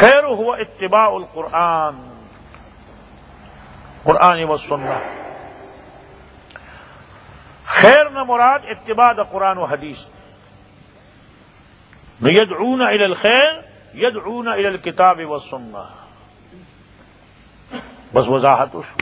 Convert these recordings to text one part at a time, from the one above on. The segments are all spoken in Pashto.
خیر هو اتباع القرآن، قرآن و سنہ. خیر نہ مراد اتباع دا قرآن و حدیث. یدعون الی الخیر یدعون الی الکتاب والسنہ. بس وضاحت اس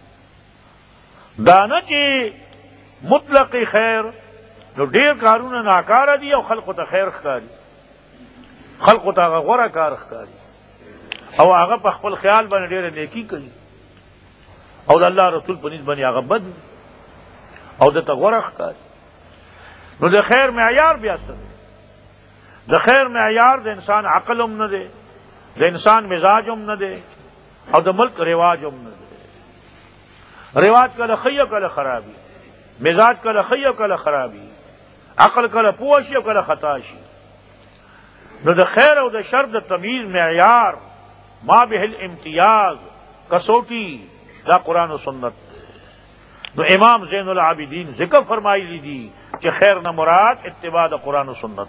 دانا چې مطلق خیر نو ډیر کارونه ناکاره دي او خلقو ته خیر ښکاري، خلقو ته هغه غوره کار ښکاري او هغه په خپل خیال باندې ډیره نیکی کوي او د الله رسول په نسبت باندې هغه بد او دته غوره ښکاري. نو د خیر معیار بیا څه دی؟ د خیر معیار د انسان عقل هم نه دی، د انسان مزاج هم نه دی او د ملک رواج هم نه دی. رواج کله ښه او کله خرابي، مزاج کله ښه او کله خرابي، عقل کله پوه شي او کله خطا شي. نو د خیر او د شر د تمیز معیار ما به الامتیاز کسوٹی دا قرآن و سنت. نو امام زین العابدین ذکر فرمائی دی کہ خیر نہ مراد اتباع دا قرآن و سنت.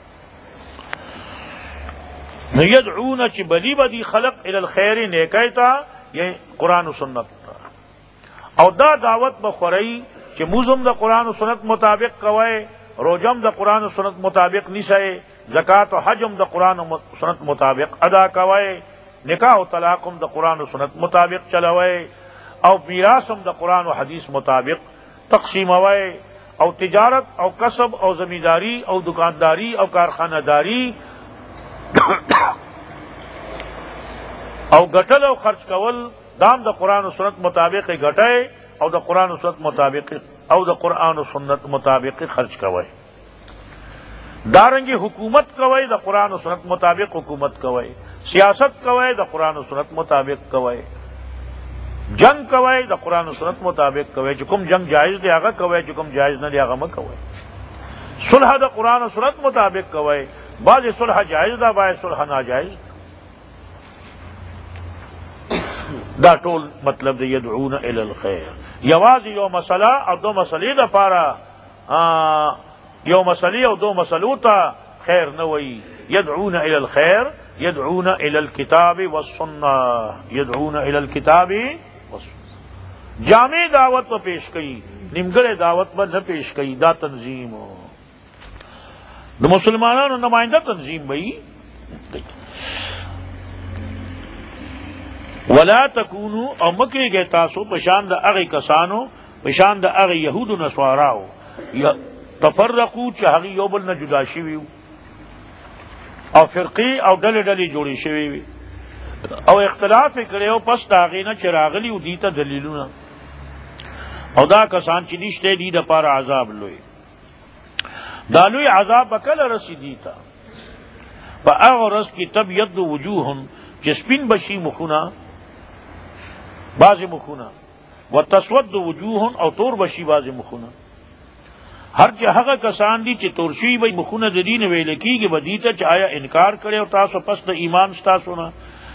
نو یدعون چی بلی بدی خلق الی الخیر نیکیتا یہ قرآن و سنت تا. او دا دعوت بخوری کہ موزم دا قرآن و سنت مطابق کوئے، روجم دا قرآن و سنت مطابق نسائے، زکاة و حجم دا قرآن و سنت مطابق ادا کوئے، نکاح و طلاقم دا قرآن و سنت مطابق چلوئے، او میراثم دا قرآن و حدیث مطابق تقسیم ہوئے، او تجارت او کسب او زمینداری او دکانداری او کارخانہ داری او گٹل او خرچ کول دام دا قرآن و سنت مطابق گٹے او دا قرآن و سنت مطابق او دا قرآن و سنت مطابق خرچ کوئے. دارنگی حکومت کوئے دا قرآن و سنت مطابق حکومت کوئے، سیاست کوئے دا قرآن و سنت مطابق کوئے، جنگ کوئے دا قرآن و سنت مطابق کوئے، چکم جنگ جائز دے آگا کوئے، چکم جائز نہ دے آگا مہ کوئے. صلح دا قرآن و سنت مطابق کوئے، بعض صلح جائز دا بعض صلح ناجائز دا ټول مطلب دے یدعون الی الخیر. یواز یو مسئلہ او دو مسئلے دا پارا یو مسئلے او دو مسئلو تا خیر نوئی. یدعون الی الخیر یدعون الی الکتاب والسنہ، یدعون الی الکتاب والسنہ. جامع دعوت پر پیش کی، نمگڑے دعوت پر نہ پیش کی. دا تنظیم دا مسلمانوں نمائندہ تنظیم بھئی. ولا تکونو او مکی گئے تاسو پشاند اغی کسانو پشاند اغی یہود و نسواراو تفرقو چاہی یوبل نہ جدا شویو او فرقی او ڈلی ڈلی جوڑی شویوی او اختلاف کریو پس داغینا چراغلی او دیتا دلیلونا او دا کسان چی نشتے دی دا پار عذاب لوئی. دا لوئی عذاب بکل رسی دیتا پا اغرس کی طبیعت وجوہن چسپین بشی مخونا باز مخونا و تسود وجوہن او تور بشی باز مخونا. ہر جہاں کسان دی چی تورشی بھئی مخونا دین ویلکی کہ بدیتا چایا انکار کرے اور تاسو پس دا ایمان ستاسو نا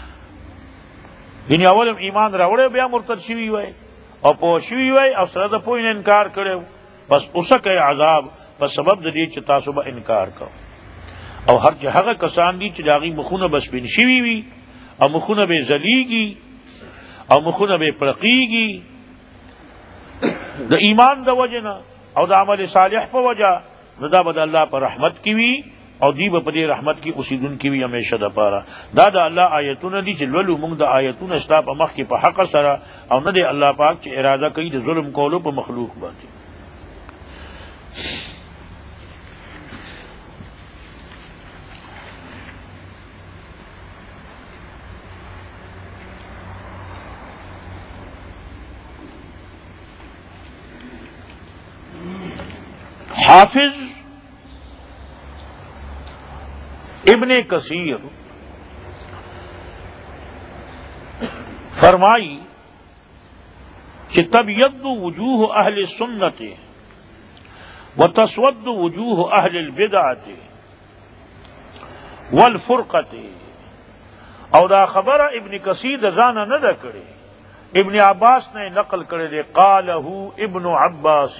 یعنی اولم ایمان راوڑے بیا مرتد شوی ہوئے اور پوشوی ہوئے اور سرد پوین انکار کرے پس اسکے عذاب پس سبب دی چی تاسو با انکار کرو. اور ہر جہاں کسان دی چی داغی مخونا بس بن شوی ہوئی اور مخونا بے زلیگی اور مخونا بے پرقیگی دا ایمان دا وجنا او دا عمل صالح پا وجہ دا بدا اللہ پر رحمت کی وی او دی با پدی رحمت کی اسی دن کی وی ہمیشہ دا پارا. دا اللہ آیتون دی چی لولو منگ دا آیتون استا پا مخ کی پا حق سرا او ندے اللہ پاک چی ارادہ کئی دا ظلم کولو پا مخلوق باتی. حافظ ابن کثیر فرمائی کہ تبیض وجوہ اہل سنت و تسود وجوہ اہل البدعۃ والفرقۃ. اور دا خبر ابن کثیر زانا نہ کرے، ابن عباس نے نقل کرے دے قالہ ابن عباس.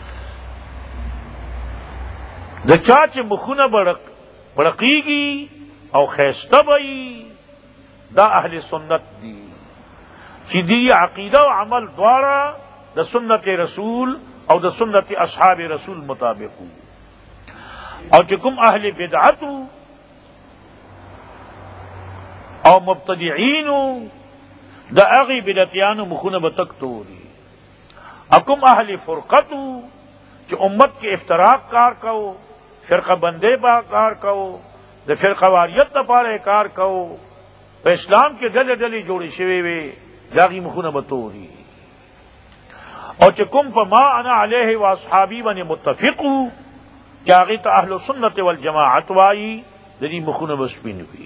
دا چاچ مخونہ بڑقیگی او خیسته بئی دا اهل سنت دی چې دی عقیده او عمل دواړه د سنت رسول او د سنت اصحاب رسول مطابق او چې کوم اهل بدعت او مبتدعين دا اغي بدعتیانو مخونه به تک توری اکم اهل فرقتو چې امت کې افتراق کار کو فرقه بندے با کار کو د فرقه واریت لپاره کار کو په اسلام کې ډلې ډلې جوړې شوې وي داغي مخونه به توری او چې کوم په ما انا علیه و اصحابی باندې متفقو چې هغه ته اهل سنت والجماعت وایي د دې مخونه به سپین وي.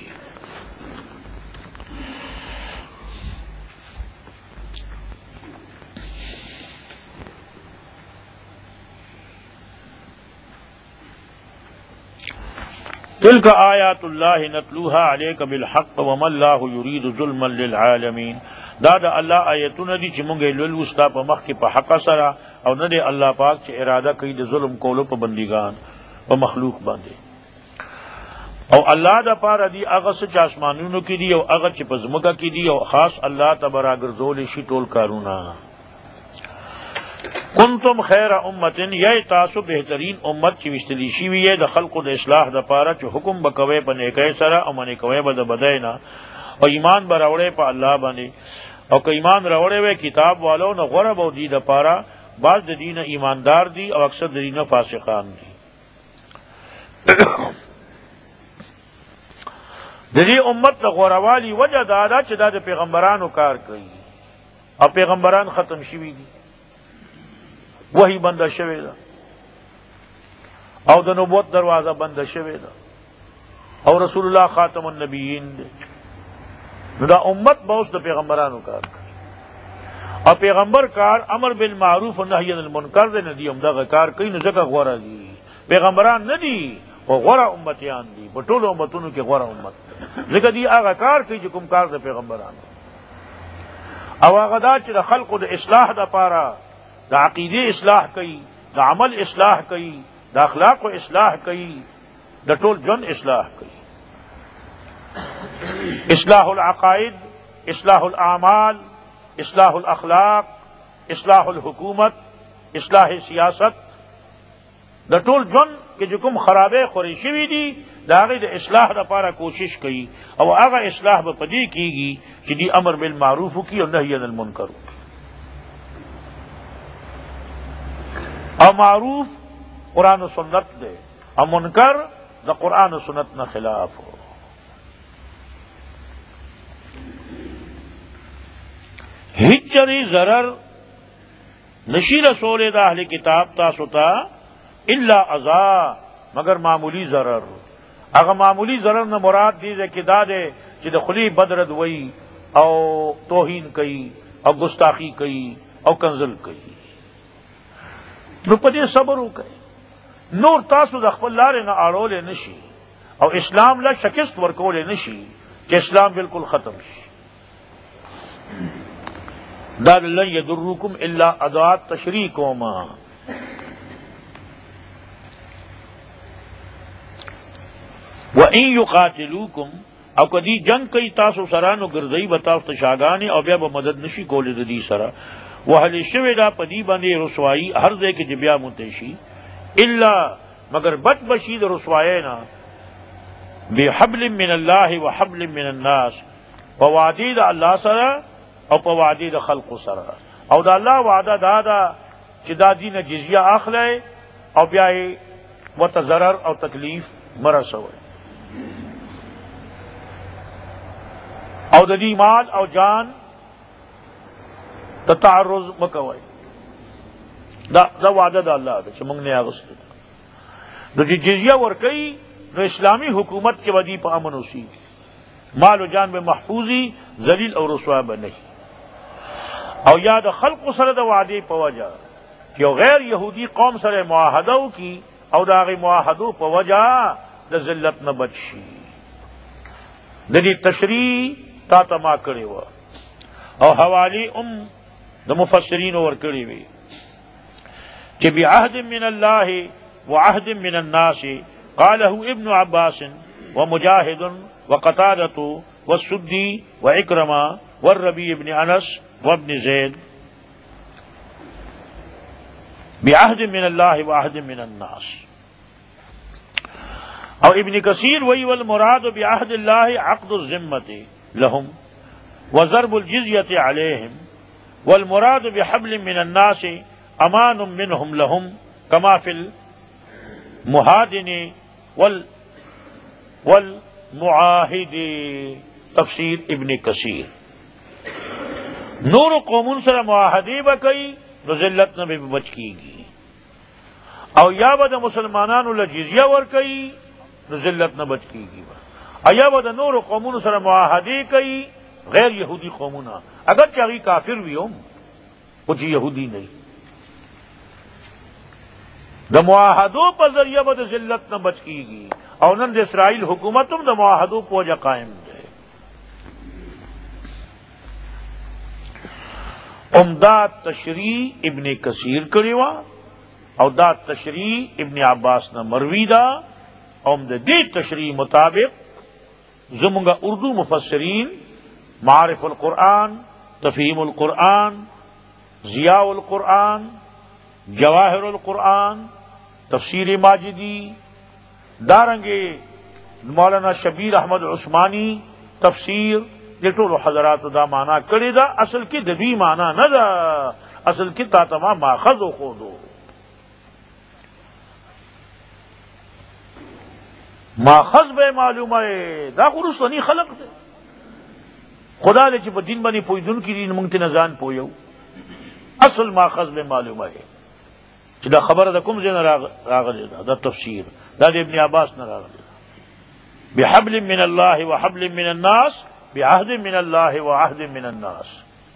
تلك آیات اللہ نتلوها علیک بالحق وما اللہ یرید ظلما للعالمین. دا اللہ آیتونه دي چې مونږ لولو ستا په مخ کې په حق سره او نه دی الله پاک چې اراده کوي د ظلم کولو په بندگان په مخلوق باندې. او الله د پاره دی هغه چې آسمانونو کې دي او هغه چې په ځمکه کې دي او خاص الله تبارک ګرځول شي ټول کارونه. کنتم خیر امتن یہ تاسو بہترین امت چې وشتلی شوی یې د خلقو د اصلاح د پاره چې حکم بکوي په نیکۍ سره او منې کوي به د بدۍ نه او ایمان به راوړی په الله باندې او که ایمان راوړی وی کتاب والو نه غوره به دي د پاره بعض د دینه ایماندار دي او اکثر د دینه فاسقان دي. د دې امت د غوروالی وجه دا ده چې دا د پیغمبرانو کار کوي او پیغمبران ختم شوي دي وحی بنده شوی ده او د نبوت دروازه بنده شوی ده او رسول الله خاتم النبیین ده. نو دا امت به اوس د پیغمبرانو کار کوي او پیغمبر کار امر بالمعروف و نهی عن المنکر ده. نه دی همدغه کار کوي نو ځکه غوره دي. پیغمبران نه دي خو غوره امتیان دي په ټولو امتونو کې غوره امت ځکه دی هغه کار کوي چې کوم کار د پیغمبرانو او هغه دا چې د خلقو د اصلاح دپاره د عقیده اصلاح کوي د عمل اصلاح کوي د اخلاق اصلاح کوي د ټول ژوند اصلاح کوي. اصلاح العقائد، اصلاح الاعمال، اصلاح الاخلاق، اصلاح الحکومت، اصلاح سیاست د ټول ژوند کې چې کوم خرابې خورې شوي دي د هغې د اصلاح لپاره کوشش کوي او هغه اصلاح به په دې کېږي چې دی امر بالمعروف وکړي او نهي عن المنکر وکړي. او معروف قرآن و سنت دے او منکر دا قرآن و سنت نہ خلاف ہو. ہچری ضرر نشی رسول دا اہل کتاب تاسو تا الا اذا مگر معمولی ضرر. اگر معمولی ضرر نہ مراد دیجیے کہ دادے چې د خلی بدرد وئی او توہین کئی او گستاخی کئی او کنزل کئی نو په دې صبر وکړئ. نور تاسو د خپل لارې نه اړولی نشي او اسلام له شکست ورکولی نشي چې اسلام بالکل ختم شي. دا لن یضرکم الا ادات تشریکوما. وان یقاتلوکم او کدی جنگ کوي تاسو سره نو ګرځئ به تاسو ته شاګانې او بیا به مدد نشي کولی د دې سره. وحل شوی دا پدی باندې رسوائی ہر دے کے جبیا متشی الا مگر بچ بشید رسوائے نا بحبل من اللہ و حبل من الناس پوادی دا اللہ سرا او پوادی دا خلق سرا او دا اللہ وعدہ دادا چې دا دین جزیہ اخلے او بیائی وتضرر او تکلیف مرسوئے او دا دی مال او جان تعرض مکوئ. دا وعدہ دا اللہ دا چې موږ نه اغوستو نو چې جزیه ورکوي نو اسلامی حکومت کے ودی په امن اوسي مال و جان میں محفوظی ذلیل اور رسوا به نہیں. او یا د خلق سره د وعدې په وجه چې غیر یهودی قوم سره معاهده وکي او دا غي معاهدو په وجه د ذلت نه بچ شي. د دې تشریح تا ما کړی و او حوالی د مفسرین ور کړی وی کہ بعہد من اللہ وعہد من الناس قاله ابن عباس ومجاہد وقتادۃ والسدی وعکرمہ والربیع بن انس وابن زید بعہد من اللہ وعہد من الناس. اور ابن کثیر وہی والمراد بعہد اللہ عقد الذمۃ لہم وضرب الجزیۃ علیہم والمراد بحبل من الناس امان منہم لہم کما فی المحادن والمعاہد. تفسیر ابن کثیر. نور قومن سر معاہدی بکئی تو ذلت نہ بھی بچ کی گی، او یا بد مسلمانان الجزیہ ورکئی تو ذلت نہ بچ کی گی، ایا بد نور قومن سر معاہدی کئی غیر یہودی قومنا اگر چاہیے کافر بھی ہوں کچھ یہودی نہیں، دا معاہدوں پر ذریعہ بد ذلت نہ بچ کی گی. اور نند اسرائیل حکومتم دا معاہدوں پوجا قائم دے. عمدہ تشریح ابن کثیر کریوا او دا تشریح ابن عباس نہ مروی دا. عمدہ دی تشریح مطابق زمگا اردو مفسرین معارف القرآن، تفہیم القرآن، ضیاء القرآن، جواہر القرآن، تفسیر ماجدی، دارنگے مولانا شبیر احمد عثمانی تفسیر، یہ ٹول حضرات دا مانا کرے دا. اصل کی دبی مانا نہ دا، اصل کی تاتما ماخذ و خودو ماخذ بے معلوم ہے دا خرسنی خلق دے خدا دے چی دین بنی پوئی دن کی دین منگتی نزان پویو. اصل ماخذ بے معلوم ہے چی دا خبر دا کم زین راغل دا تفسیر دا دے ابن عباس نہ راغل بحبل من اللہ وحبل من الناس بعہد من اللہ وعہد من الناس.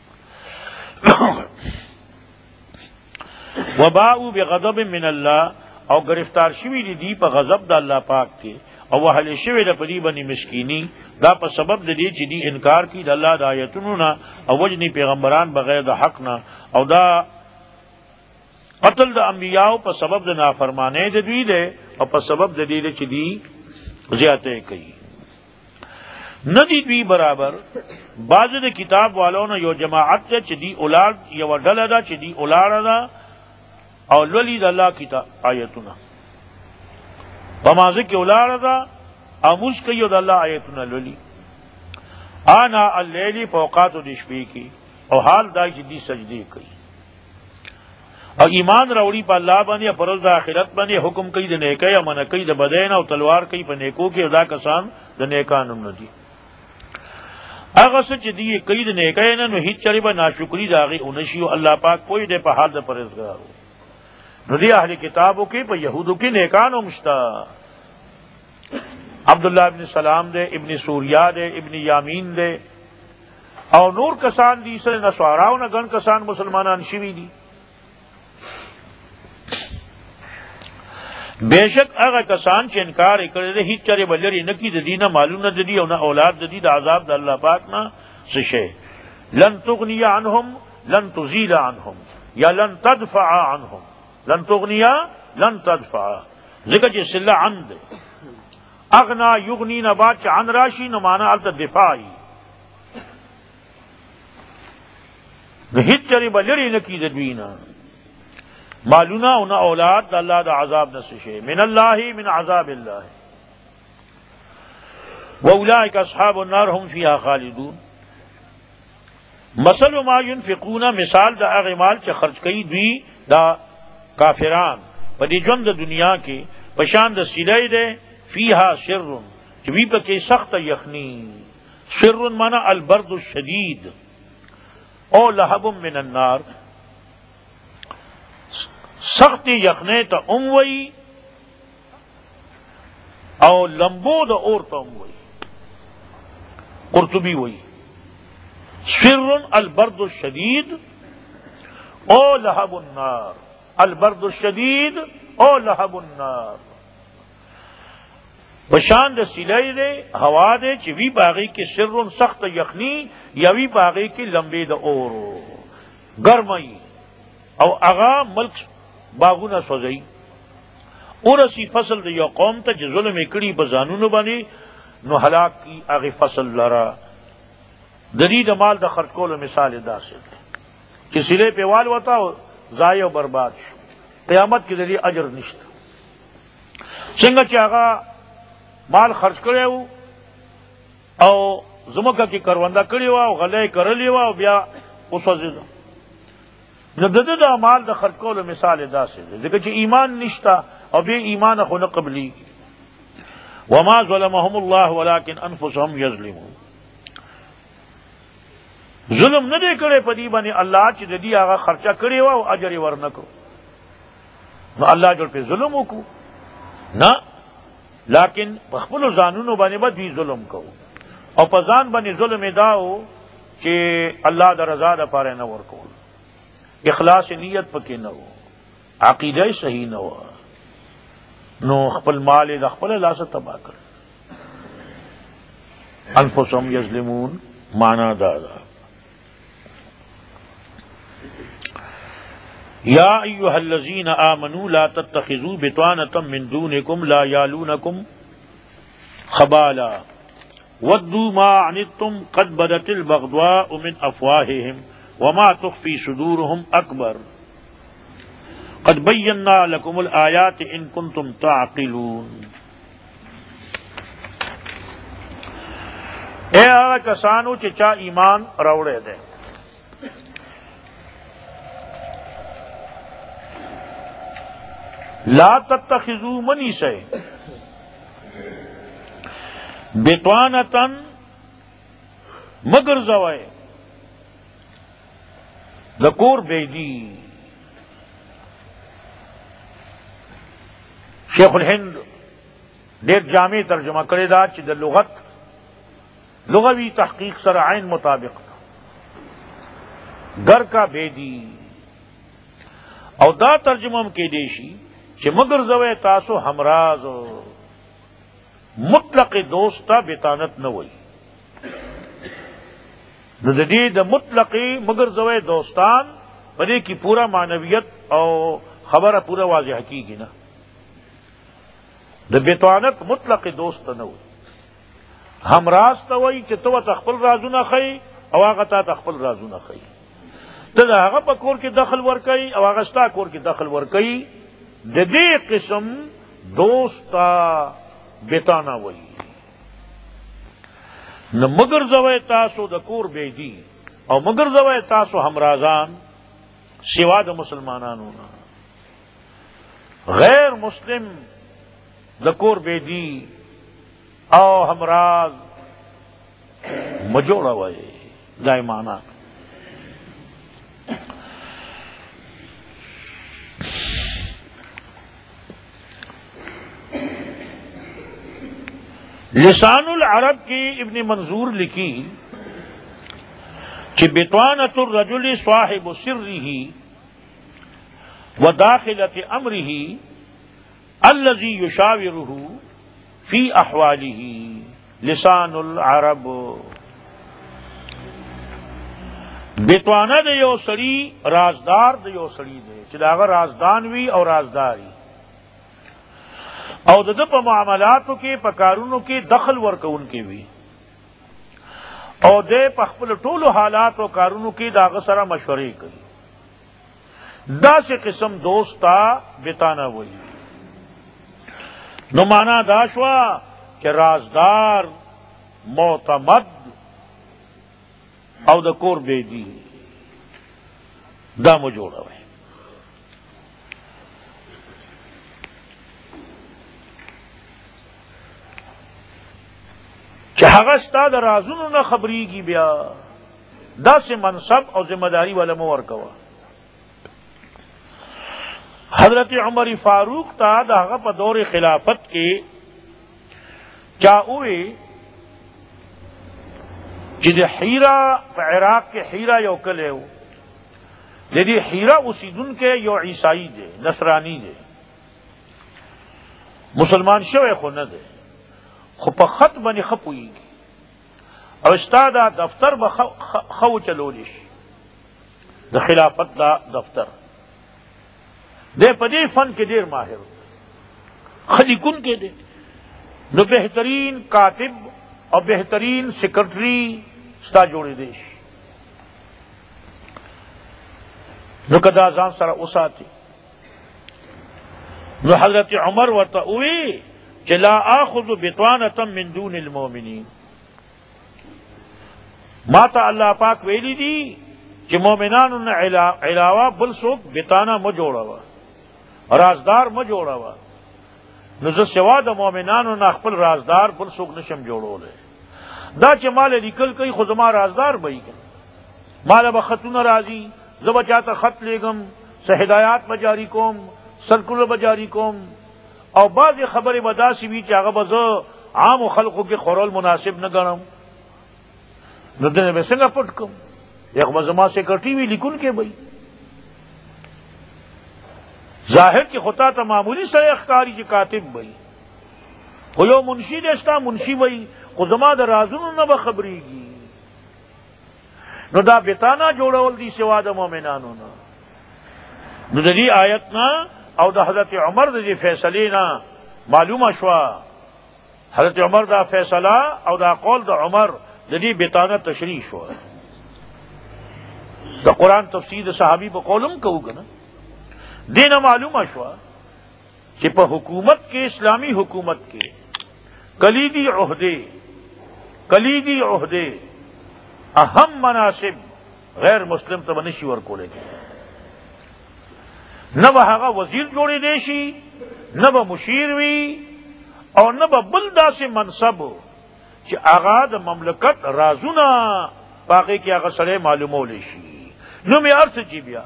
وباؤوا بغضب من اللہ او گرفتار شوی دی پا غضب دا اللہ پاک کے او وحل شوی دا پدی بنی مسکینی دا پا سبب دا دی چی دی انکار کی دا اللہ دا آیتنونا او وجنی پیغمبران بغیر دا حقنا او دا قتل دا انبیاء پا سبب دا نافرمانے دا دوی دے او پا سبب دا دی چی دی زیادتے کئی ندی دوی برابر. بعض دا کتاب والوں نے یو جماعت دے چی دی اولاد یو ڈل دا چی دی اولاد دا او لولی دا اللہ کتاب آیتنا پمازے کی اولاد دا او مسکیو دا اللہ آیتنا لولی آنا اللیلی فوقات و دشپی کی او حال دا چی دی سجدے کی اور ایمان روڑی پا اللہ بانی پرز دا آخرت بانی حکم کئی دا نیکے یا من کئی دا بدین او تلوار کئی پا نیکو کی دا کسان دا نیکانم ندی اگر سچ دی کئی دا نیکے نا نو ہیچ چری با ناشکری دا آغی انشیو اللہ پاک کوئی دے پا حال دا پرزگارو نو دی اہل کتابوں کی پا یہودوں کی نیکانو مشتا عبداللہ ابن سلام دے، ابن سوریا دے، ابن یامین دے او نور کسان دی سر نسواراو نا گن کسان مسلمانان شوی دی. بے شک اگر کسان چ انکار کرے ہی چرے بلری نکی ددی نہ معلوم نہ ددی او نہ اولاد ددی دا عذاب دا اللہ پاک نہ سشے. لن تغنی عنہم لن تزیل عنہم یا لن تدفع عنہم. لن تغنیا لن تدفع ذکر جی صلہ عن دے اغنا یغنی نہ بات عن راشی نہ مانا الت دفاعی ہت چرے بلری نکی ددی نہ معلونا انہا اولاد دا اللہ دا عذاب نسشے من اللہ من عذاب اللہ. وَأُولَئِكَ أَصْحَابُ النَّارِ هُمْ فِيهَا خَالِدُونَ. مثل ما ينفقون مثال دا اغمال چا خرچ کئی دوی دا کافران پدی جون دا دنیا کے پشان دا سلائے دے فیہا شر چوی پا کے سخت یخنی. شر مانا البرد الشدید او لہب من النار سختی یخنے تا اموئی او لمبو دا اور تا اموئی. قرطبی وئی سر البرد الشدید او لہب النار. البرد الشدید او لہب النار بشان دا سلائی دے ہوا دے چوی باغی کی سر سخت یخنی یوی باغی کی لمبے دا اورو گرمئی او اغا ملک باغونا سوزئی اور اسی فصل دا یا قوم تا چی ظلم اکڑی بزانونو بانی نو ہلاک کی اغی فصل لرا ددی مال د خرچ کولو مثال داسې چې سلے پہ وال وتا ضائع و برباد شو قیامت کی ددی اجر نشته څنګه چې هغه مال خرچ کړی وو او زمکه کې کرونده کړی وو او غلې کرلی وو او بیا وسوځېده نو د مال د خرچ کولو مثال داسې دی ځکه چې ایمان نشته او بیا ایمان خو نه قبلیږي وما ظلمهم الله ولكن انفسهم يظلمون ظلم نه دی کړی په دې باندې الله چې د دې هغه خرچه کړی و او اجر یې ورنکړو نو الله جوړ په ظلم وکړو نه لیکن په خپل ځانونو باندې به دوی ظلم کوو او په ځان باندې ظلم ادا و چې الله د رضا لپاره نه ورکول اخلاص نیت پکې نه و عقیده صحیح نه و نو خپل مال د خپل لاسه تباہ کړ انفسهم یظلمون معنا دا یا ایها الذین آمنوا لا تتخذوا بطانة من دونکم لا یالونکم خبالا ودوا ما عنتم قد بدت البغضاء من افواههم وما تخفي صدورهم اکبر قد بینا لکم الآیات ان کنتم تعقلون اے آغا کسانو چې چا ایمان راوړی دی لا تتخذوا منی سے بطانتن مگر زوائے دکور بیدی شیخ الہند ډیر جامع ترجمه کړی دا چې د لغت لغوی تحقیق سره عین مطابق گر کا بیدی او دا ترجمه هم کې دی شي چې مگر زوی تاسو همراز مطلق دوست تا بطانت نه وي نو د دې د مطلقی مگر زوی دوستان په دې کې پورا معنویت او خبره پورا واضح کیږي نه د بطانت مطلق دوست نه وي همراز ته وایي چې تو ته خپل رازونه خي او هغه ته خپل رازونه خي ته د هغه په کور کې دخل ورکوي او هغه ستا کور کې دخل ورکوي د دې قسم دوست بطانه وایي نو مگر زوی تاسو د کور بیدی او مگر زوی تاسو همرازان سوا د مسلمانانو غیر مسلم د کور بیدی او همراز مجوڑا وایي دای معنا لسان العرب کی ابن منظور لکھی کہ بطانۃ الرجل صاحب سرہ وداخلۃ امرہ الذی یشاورہ فی احوالہ لسان العرب بطانہ د یو سړي رازدار د یو سړي دی چې دا هغه رازدان وي او رازداري او د په معاملاتو کې په کارونو کې دخل ورکوونکي وي او د په خپل ټولو حالات او کارونو کې دا هغه سره مشورې کوي دا سه قسم دوستا بطانه وایي نو معنا دا شوا کہ رازدار معتمد او د کور بیدی دا مو جوړه وي چې هغه ستا د رازونو نه خبرېږي بیا داسې منصب او ذمہ داری والا مو ورکوه حضرت عمر فاروق تا د هغه په دور خلافت کې چا وی چې د حیرا په عراق کې حیرا یو کلی و د دې حیرا اوسیدونکی یو عیسائی دی نصرانی دی مسلمان شوی خو نه دی خو په خط باندې ښه پوهېږي او ستا دا دفتر به ښه وچلولی شي د خلافت دا دفتر دی په دې فن کې ډېر ماهر ښه لیکونکی دی نو بهترین کاتب اور بہترین سیکرٹری ستا جوڑی دیش نو کدا ځان سره اوساتي. نو حضرت عمر ورته وی چې لا آخذ بطانه من دون المؤمنین، ما ته الله پاک ویلی دي چې مؤمنانو نه علاوه بل څوک بطانه مه جوړوه، رازدار مه جوړوه. نو زه سوا د مؤمنانو نه خپل رازدار بل څوک نشم جوړولی. دا چې مال لیکل کوي خو زما رازدار به وي، ماله به خطونه راځي، زه به چاته خط لیږم، څه هدایات به جاري کوم، سرکولر به جاري کوم، او بعضې خبرې به داسې وي چې هغه به زه عامو خلقو کې خورل مناسب نه ګڼم. نو دنه به څنګه پټ کړم؟ یو به زما سیکرټري وي، لیکونکی به وي. ظاهر کې خو تا ته معمولي سړی ښکاري چې کاتب به وي، خو یو منشي دی ستا منشي به وي، خو زما د رازونو نه به خبرېږي. نو دا بتانه جوړول دي سوا د مؤمنانو نه. نو د دې آیت نه او د حضرت عمر د دې فیصلې نه معلومه شوه حضرت عمر دا فیصله او دا قول د عمر د دې بتانه تشریح شوه. د قرآن تفسیر د صحابي په قولم کوو که نه، دې نه معلومه شوه چې په حکومت کې، اسلامي حکومت کې کلیدي عہدے اہم مناسب غیر مسلم ته نشي ورکولی، نه به هغه وزیر جوړېدی شي، نه به مشیر وي، او نه به بل داسې منصب چې هغه د مملکت رازونه په هغې کې هغه سړی معلومولی شي. نو مې هر څه چې بیا،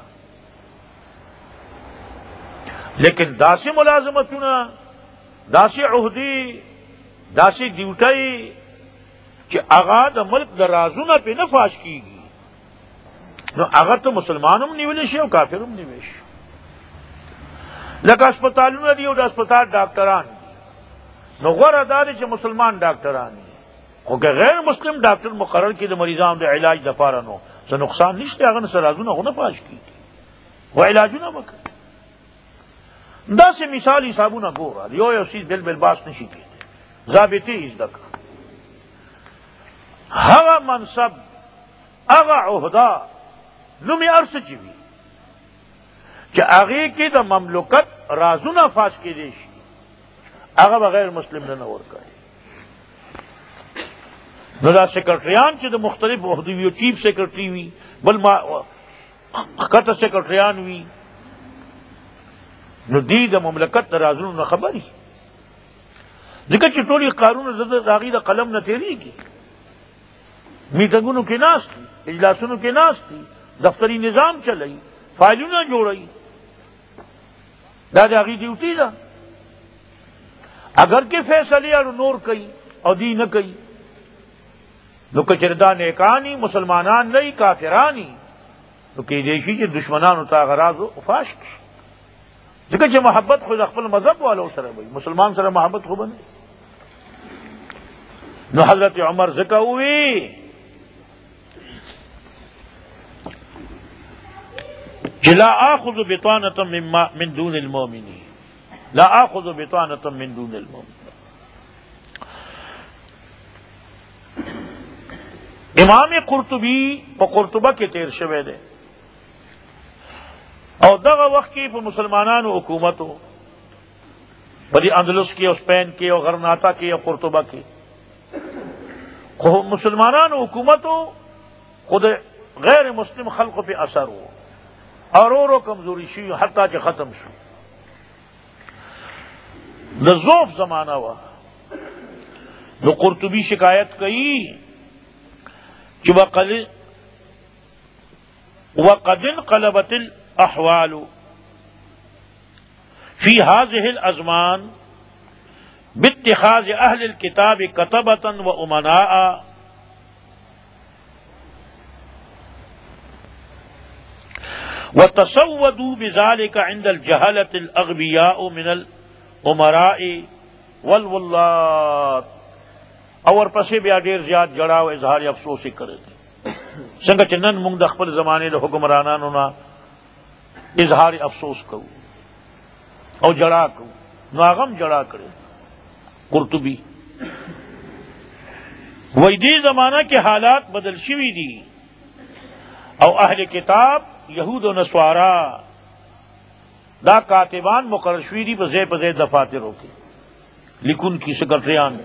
لیکن داسې ملازمتونه، داسې عہدې، داسې ډیوټۍ چې هغه د ملک د رازونه پې نه فاش کېږي، نو هغه ته مسلمان هم نیولی شي او کافر هم نیولی شي. لکه اسپتالونه دي او د اسپتال ډاکټران دي، نو غوره دا دی چې مسلمان ډاکټران دي، خو که غیر مسلم ډاکټر مقرر کړي د مریضانو د علاج دپاره، نو څه نقصان نشته، هغه نه څه رازونه خو نه فاش کېږي، خو علاجونه به کوي. داسې مثال حسابونه ګوره، یو څیز بل باس نشي کېدی، ضابطې زده کړه. هغه منصب، هغه عہده، نوم یې هر څه چې وي چې هغې کې د مملکت رازونه فاش کېدی شي، هغه به غیر مسلم نه ورکوي. نو دا سیکرټریان چې د مختلف عہدې وي، چیف سیکرټري وي، بل ښکته سیکرټریان وي، نو دی د مملکت د رازونو نه خبري، ځکه چې ټولې کارونه د هغې د قلم نه تېرېږي. میټنګونو کې ناست دي، اجلاسونو کې ناست دي، دفتري نظام چلوي، فایلونه جوړوي، دا د هغې ډیوټي ده. اگر کې فیصلې نور کوي او دی نه کوي، نو که چېرې دا نیکان مسلمانان نه وي، کافران وي، نو کېدی شي چې دشمنانو ته هغه راز فاش کړي، ځکه چې محبت خو د خپل مذهب والو سره وي، مسلمان سره محبت خو به نه. نو حضرت عمر ځکه ووی چې لا آخذ بطانة من دون المؤمنین، لا آخذ بطانة من دون المؤمنین. امام قرطبی په قرطبه کې تیر شوی دی، او دغه وخت کې په مسلمانانو حکومتو په دې اندلس کې او سپین کې او غرناطه کې او قرطبه کې، خو مسلمانانو حکومتو خود غیر مسلم خلقو پہ اثر ہو، اور کمزوری شی حتیٰ کہ ختم شو. د ضعف زمانہ ہوا، نو قرطبی شکایت کئی کہ وقد انقلبت الاحوال فی هذه الازمان باتخاذ اہل الكتاب کتبۃ و امناء وتصودوا بذلك عند الجهلة الاغبیاء من الامراء والولات. اور پسې بیا ډیر زیات جړا او اظهار افسوس کړی دی، څنګه چې نن موږ د خپل زمانې د حکمرانانو نه اظهار افسوس کوو او جړا کوو، نو هغه هم جړا کړی. قرطبی وہی دی زمانہ کے حالات بدل شوی دی او اہل کتاب یہود و نصارا دا کاتبان مقرر شوی دی بزے بزے دفاتروں کے لکن کی سکرٹریان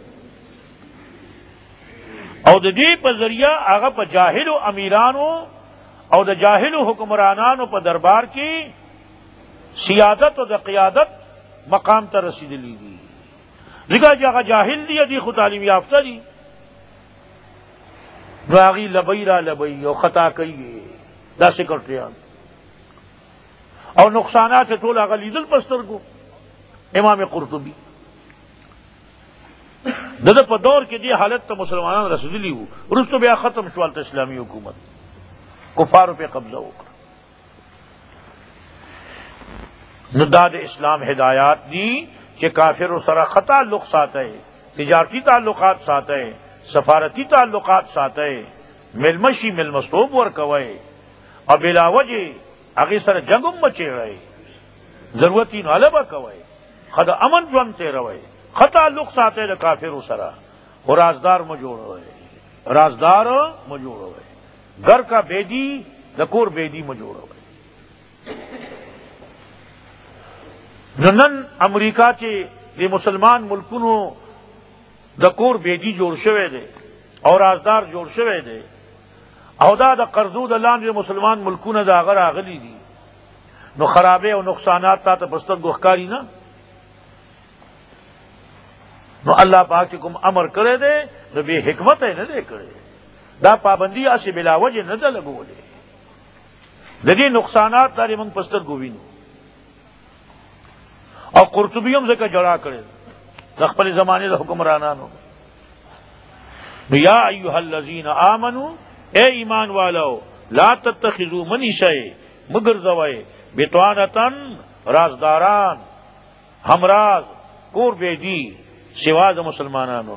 او د دې په ذریعہ هغه په جاهلو امیرانو او د جاهلو حکمرانانو په دربار کې سیادت او د قیادت مقام ته رسیدلی دي ځکه چې هغه جاهل دي دي خو تعلیم یافته دي نو هغې لبی را لبی او خطا کوي دا سکرټریان او نقصانات ټول هغه لیدل په سترګو امام قرطبی دد په دور کې دی حالت ته مسلمانان رسیدلی وو وروسته بیا ختم شو د اسلامي حکومت کفارو په قبضه وکړه نو دا د اسلام هدایات دي چې کافر سره خطا تعلق ساتي تجارتی تعلقات ساتي سفارتی تعلقات ساتي ملمشي ملمستوب ورکوي او بلا وجه هغه سره جنگ هم مچي ضرورت نه البا کوي خدا امن ژوند تیروي خطا تعلق ساتے دا کافر سرا وہ رازدار مجوڑ ہوئے رازدار مجوڑ ہوئے گھر کا بیدی دکور بیدی مجوڑ ہوئے نن امریکہ چے یہ مسلمان ملکونو دکور بیدی جوڑ شوے دے اور رازدار جوڑ شوے دے اودا دا قرضو دا لان مسلمان ملکون دا اگر آغلی دی نو خرابے و نقصانات تا تا پستر گوخکاری نا نو اللہ پاک چې کوم امر کرے دے نو بے حکمت ہے نہ دے کرے دا پابندی اسے بلا وجہ نہ دے لگولے ددی نقصانات داری منگ پستر گوینو اور قرطبیوں سے کا جڑا کرے رخپل زمانے دا حکمرانانو یا ایھا الذین آمنو اے ایمان والو لا تتخذوا من شیء مگر زوائے بطانتن رازداران ہمراز کور بیدی سوا د مسلمانانو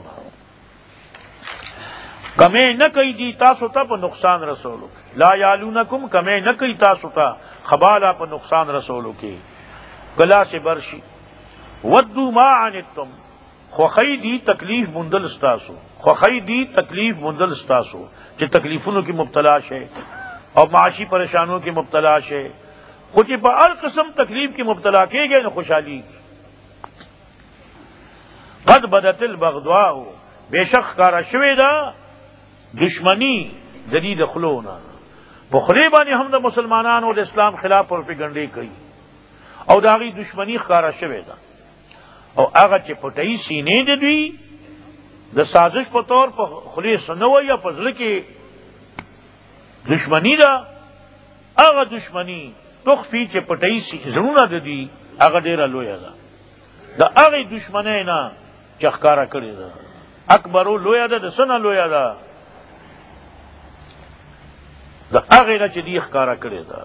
کمے نہ کئی دی تاسو تا پر نقصان رسولو لا یالونکم کمے نہ کئی تاسو تا خبالا پر نقصان رسولو کے گلا سے برشی ودو ما عنتم خوخی دی تکلیف مندل استاسو خوخی دی تکلیف مندل استاسو کہ تکلیفوں کی مبتلا ہے اور معاشی پریشانوں کی مبتلا ہے کچھ ہر قسم تکلیف کی مبتلا کے گئے نہ خوشحالی قد بدت البغضاء بے شک کارا شوی دا دشمنی جدید خلونا بخلی بانی ہم دا مسلمانان اور اسلام خلاف پر گنڈے کئی او داغی دشمنی کارا شوی دا او آغا چے پٹئی سینے دے دوی دا سازش پر طور پر خلی سنو یا پزل کے دشمنی دا آغا دشمنی تخفی چے پٹئی زنونا دے دی آغا دیرا لویا دا آغی دشمنے نا چخکارا کری دا اکبرو لویا دا سنا لویا دا اغینا چی دی اخکارا کری دا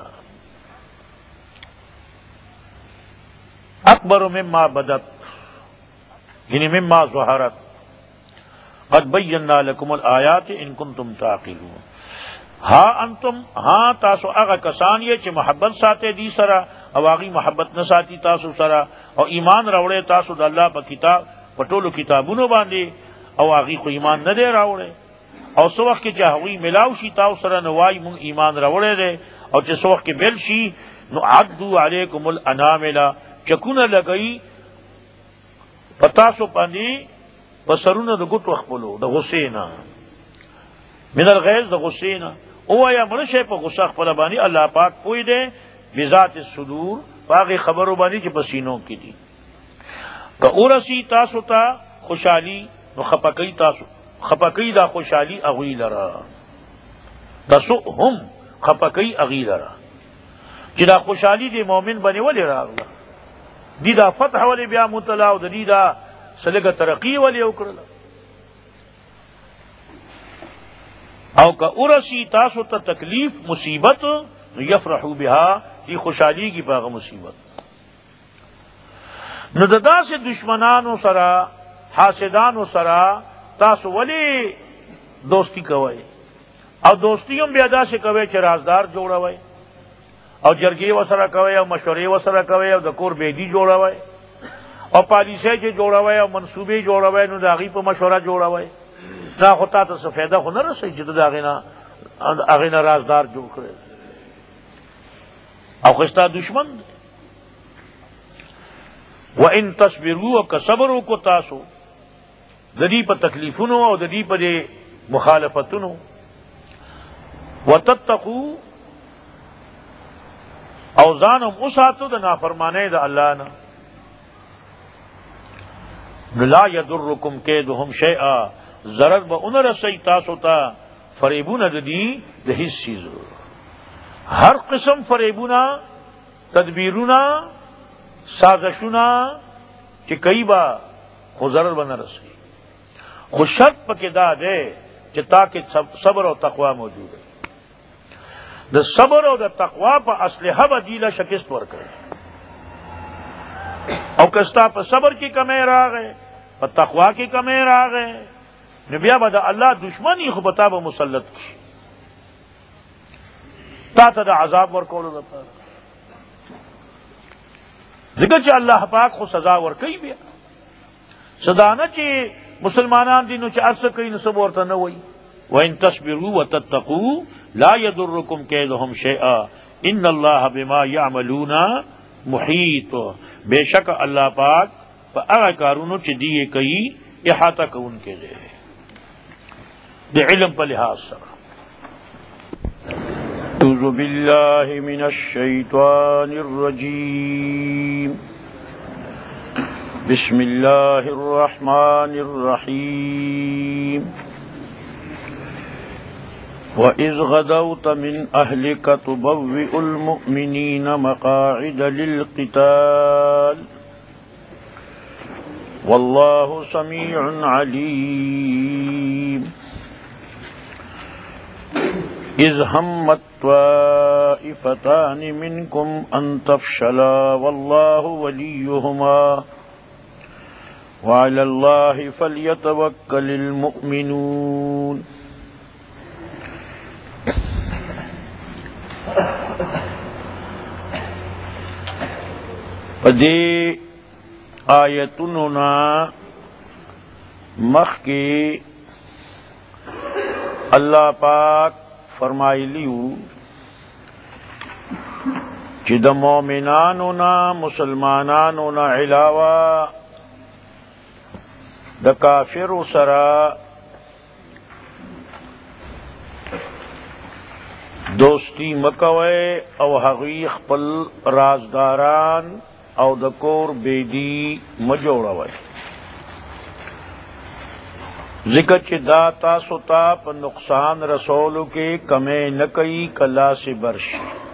اکبرو مما بدت یعنی مما ظہرت قد بینا لکم الآیات ان کنتم تعقلون انتم تاسو اغا کسان یہ چی محبت ساتے دی سرا او آغی محبت نہ ساتی تاسو سرا او ایمان روڑے تاسو دا اللہ پا کتاب پٹولو کتابونو باندے او آغی کو ایمان نہ دے راوڑے او سو وقت کے چاہوی ملاو شی تاو سرا نوائی من ایمان راوڑے دے او چاہ سو وقت کے بیل شی نو عدو علیکم الاناملا چکون لگئی پتاسو پاندی پسرون دا گت وقت پلو دا غسینا من الغیظ دا غسینا او آیا منشے پا غساق پلا بانی اللہ پاک پوئی دے بذات الصدور پاگی خبرو بانی چی پسینوں کی دی کہ اورسی تاسو تا خوشحالی نو خپکی تاسو خپکی دا خوشحالی اغوی لرا تسؤهم خپکی اغوی لرا چی دا خوشحالی دی مومن بنی ولی راغلا دی دا فتح ولی بیا مطلع دا دی دا سلگ ترقی ولی اکرلا او کہ اورسی تاسو تا تکلیف مصیبت نو یفرحو بها دی خوشحالی کی باغ مصیبت نو ددا سے دشمنانو سرا حاسدانو سرا تاسو ولی دوستی کوئے او دوستیوں بیادا سے کوئے چھ رازدار جوڑوئے او جرگی وسرا کوئے او مشورے وسرا کوئے او دکور بیدی جوڑوئے او پالیسے چھ جوڑوئے او منصوبے جوڑوئے نو داغی پا مشورہ جوڑوئے نا ہوتا تو سفیدہ خو نہ رسی جد اغینا رازدار جوڑ کرے او خستا دشمن وَإِن تَصْبِرُوا کا صبرو کو تاسو ددی پا تکلیفونو او ددی پا دے مخالفتونو وَتَتَّقُوا او ځانم اساتو د نافرمانۍ د الله نه لا یضرکم کیدهم شیئا ضرر به اون رسی تاسو ته فریبونه د دې د هیڅ چیز هر قسم فریبونه تدبیرونه سازشونه چې کوي با خو ضرر به نه رسی خو شرط پکې دا دی چې تاکہ صبر او تقوا موجود ہے د صبر او د تقوا په اسلحه بدیله شکست ورکړي او کستا په صبر کې کمی راغې په تقوا کې کمی راغې نو بیا به د الله دشمنی خو به تا به مسلط کړي تا ته د عذاب ورکولو لپاره ځکه چې الله پاک خو سزا ورکوي بیا سزا نه چې مسلمانان دي نو چې هر څه کوي نو څه ورته نه وایي وَإِن تَصْبِرُوا وَتَتَّقُوا لا يَضُرُّكُمْ كَيْدُهُمْ شَيْئًا إِنَّ اللَّهَ بِمَا يَعْمَلُونَ مُحِيطٌ بے شک اللہ پاک پا اغا کارونو چی دیئے کئی احاطہ کون کے دے دے علم پا لحاظ سر اعوذ باللہ من الشیطان الرجیم بسم اللہ الرحمن الرحیم وَإِذْ غَدَوْتَ مِنْ أَهْلِكَ تُبَوِّئُ الْمُؤْمِنِينَ مَقَاعِدَ لِلْقِتَالِ وَاللَّهُ سَمِيعٌ عَلِيمٌ إِذْ هَمَّتْ طَائِفَتَانِ مِنْكُمْ أَنْ تَفْشَلَا وَاللَّهُ وَلِيُّهُمَا وَعَلَى اللَّهِ فَلْيَتَوَكَّلِ الْمُؤْمِنُونَ پدی آیتونو نا مخ کی اللہ پاک فرمائی لیو چی دا مومنانو نا مسلمانانو نا علاوہ دا کافر سرا دوستی مکوئے او حقی خپل رازداران او دکور بیدی مجوڑوئے ذکر چی دا تاسو تا پا نقصان رسولو کے کمے نکئی کلا سے برش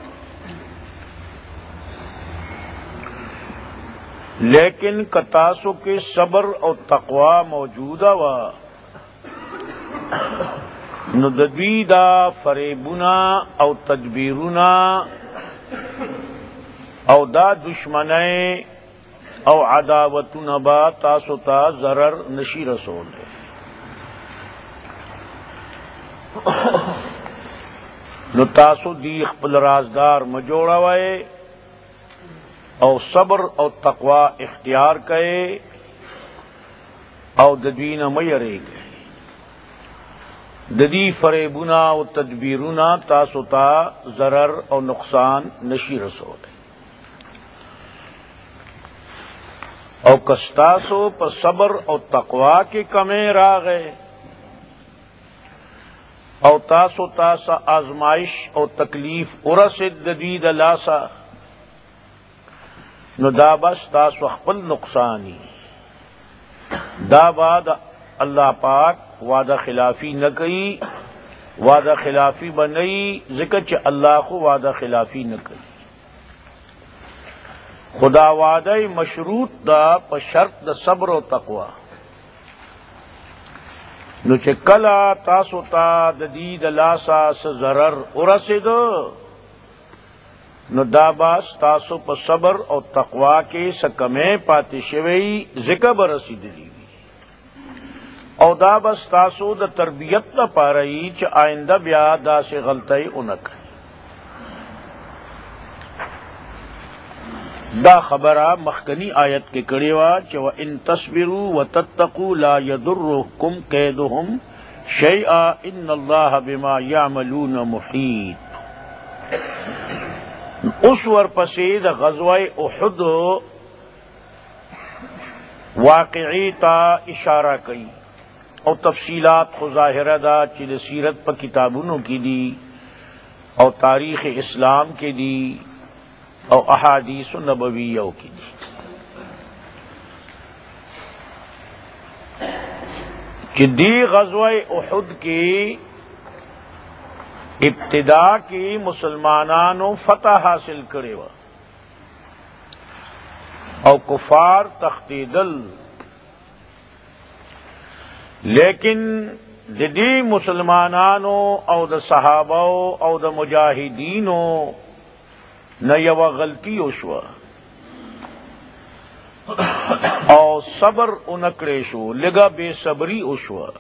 لیکن کتاسو کے صبر او تقوی موجودہ وا نو ددوی دا فریبونا او تدبیرونا او دا دشمنی او عداوتونا با تاسو تا ضرر نشی رسول ہے نو تاسو دی خپل رازدار مجوڑوئے او صبر او تقوی اختیار کئے او ددوین میرے گئے ددی فریبونا او تدبیرونا تاسو تا ضرر او نقصان نشی رسول ہے او کستاسو پا صبر او تقوی کے کمیں راغے او تاسو تاسا آزمائش او تکلیف ارسد ددید لاسا نو دا بس تاسو خپل نقصانی دا بعد اللہ پاک وعدہ خلافی نہ کئی وعدہ خلافی بنئی ذکر چ اللہ کو وعدہ خلافی نہ کئی خدا وعدہ مشروط دا پا شرط دا صبر و تقوی نو چ کلا تاسو تا ددید لاسا سے ضرر ارسد نو دا باس تاسو پا صبر او تقوی کے سکمیں پاتی شوئی ذکر برسید دی او دا بس تاسو دا تربیت دا پارئی چ آئندہ بیا دا سے غلطی انک دا خبرہ مخکنی آیت کے کڑیوا چ وَإِن تَصْبِرُوا وَتَتَّقُوا لَا يَضُرُّكُمْ كَيْدُهُمْ شیئا ان اللہ بما یعملون محیط. اس ورپسې د غزوه احد واقعی تا اشارہ کئی او تفصیلات خو ظاہرہ دا چې د سیرت په کتابونو کې دي او تاریخ اسلام کې دي او احادیث نبویہ کې دي. کہ دی غزوہ احد کی ابتدا کی مسلمانانو فتح حاصل کرے وا او کفار تختیدل، لیکن دی مسلمانانو او د صحابو او د مجاہدینو نہ یو غلطی وشوا او صبر اونکڑے شو، لگا بے صبری اوشوا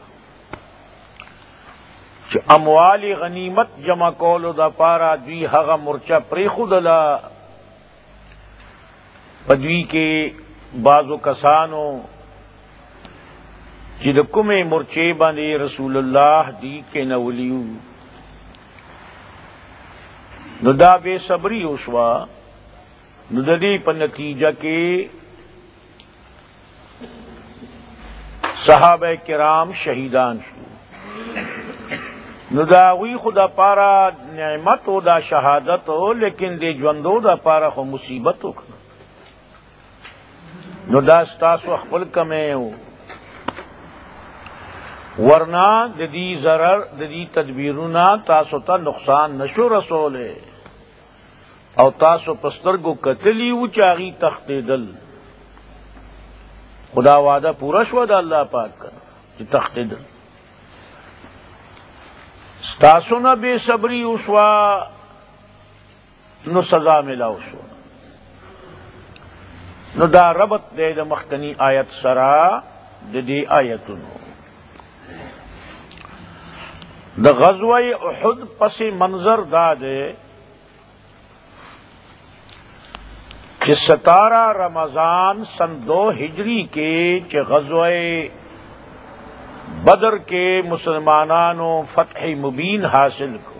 چې اموال غنیمت جمع کولو دا پارا دوی هغه مرچا پریخودلا. پدوی کې بعضو کسانو چې د کومې مرچې باندې رسول الله دی کې نولیو، نو دا بے صبری اوشوا، نو د دې په نتیجه کې صحابہ کرام شہیدان شو. نو دا وی خدا پارا نعمت او دا شہادت ہو، لیکن دے ژوندو دا پارا خو مصیبت ہو. نو دا ستاسو خپل کمے ہو، ورنہ ددی ضرر ددی تدبیرنا تاسو تا نقصان نشو رسولے او تاسو پسترگو قتلی و چاغی تختیدل. خدا وعدہ پورا شو دا اللہ پاک کا چې تختیدل. ستاسو نہ بے صبری اوشوا نو سزا ملا اوشوا. نو دا ربط دے دا مخکنی آیت سرا دی آیتونو. دا غزوہ احد پس منظر دا دے کہ 17 رمضان سن 2 ہجری کے کہ غزوہ بدر کے مسلمانانو فتح مبین حاصل کو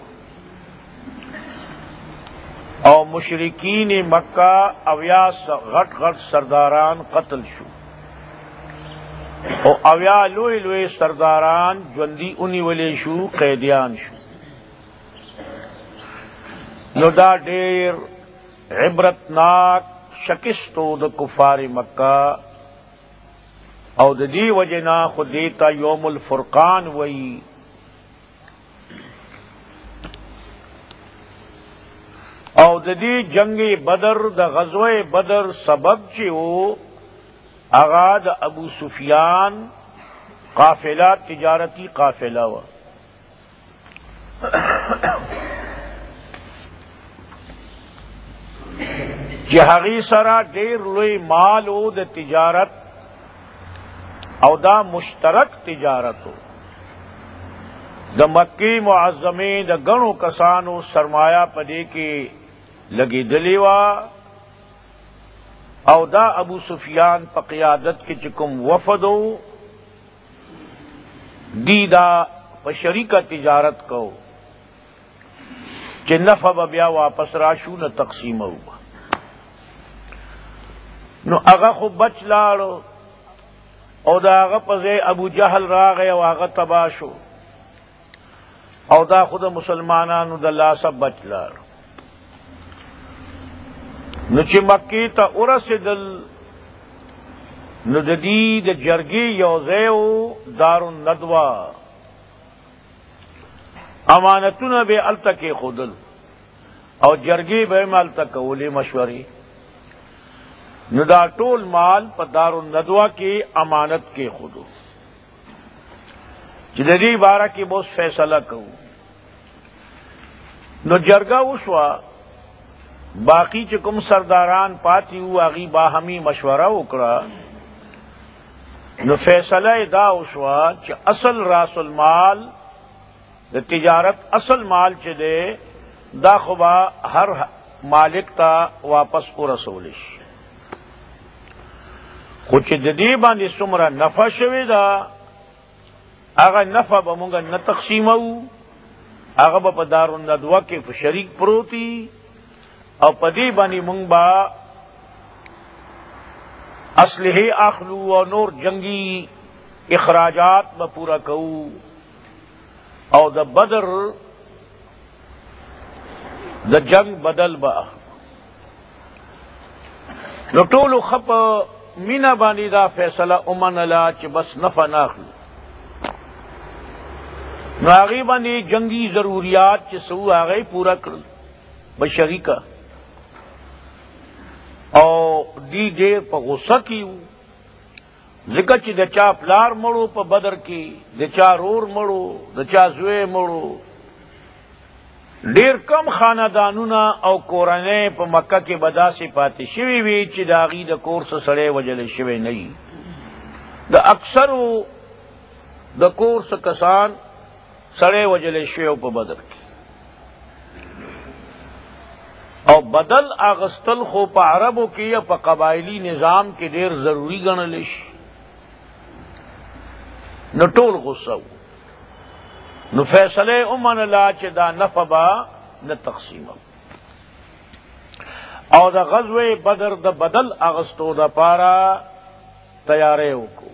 اور مشرکین مکہ اویا غٹ غٹ سرداران قتل شو اور اویا لوئے لوئے سرداران جوندی انی ولے شو، قیدیان شو. نو دا دیر عبرتناک شکستو د کفار مکہ او د دی وجنا خود دیتا یوم الفرقان وئی. او د دی جنگ بدر د غزوہ بدر سبب چې وو اغا د ابو سفیان قافلہ تجارتی قافلہ وا چې هغې سره ډېر لوی مال او د تجارت او دا مشترک تجارتو د مکی معظمې د غنو کسانو سرمایہ پدې کې لګېدلې وا او دا ابو سفیان په قیادت کې چې کوم وفدو دی دا په شریکه تجارت کو چې نفع به بیا واپس راشو نه تقسیمو. نو هغه خو بچ لاړو او دا هغه په ځای ابو جهل راغی او هغه تباه شو او دا خود مسلمانانو د لاسه بچ لاړو. نو چې مکې ته ورسېدل نو د دې د جرګې یو ځای و دارالندوه، امانتونه به هلته کېښودل او جرګې به یې هلته کولې مشورې. نو دا ټول مال په دارالندوه کې امانت کېښودو چې د دې باره کې به اوس فیصله کوو. نو جرګه وشوه، باقی چې کوم سرداران پاتې وو هغې باهمي مشوره وکړه. نو فیصله دا وشوه چې اصل راس المال د تجارت اصل مال چې دی دا خو به هر مالک ته واپس ورسولی شي، خو چې د دې باندې څومره نفع شوې ده هغه نفع به مونږ نه تقسیمو، هغه به په دارالندوه کې په شریک پروتي او په دې باندې مونږ به اسلحه اخلو او نور جنگی اخراجات به پورا کوو او د بدر د جنگ بدل به اخلو. نو ټولو خپ مینا باندې دا فیصله ومنله چې بس نفع نه اخلو. نو هغې باندې جنگی ضروریات چې څه وو هغه پورا کړل بشریکه، او دی ډېر په غصه کې وو، ځکه چې د چا پلار مړو په بدر کې، د چا رور مړو، د چا زوی مړو. ډېر کم خاندانونه او کورنۍ په مکه کې به داسې پاتې شوي وي چې د هغې د کور څه سړی وژلی شوی نه وي. د اکثرو د کور څه کسان سړی وژلی شوی په بدر کې. او بدل اغستل خو په عربو کې یا په قبایلی نظام کې ډېر ضروری ګڼلی شي. نو ټول غصه وو. نو فیصله ومنله چې دا نفع به نه تقسیمو او د غزوه بدر د بدل اغستو دپاره تیاری وکړو.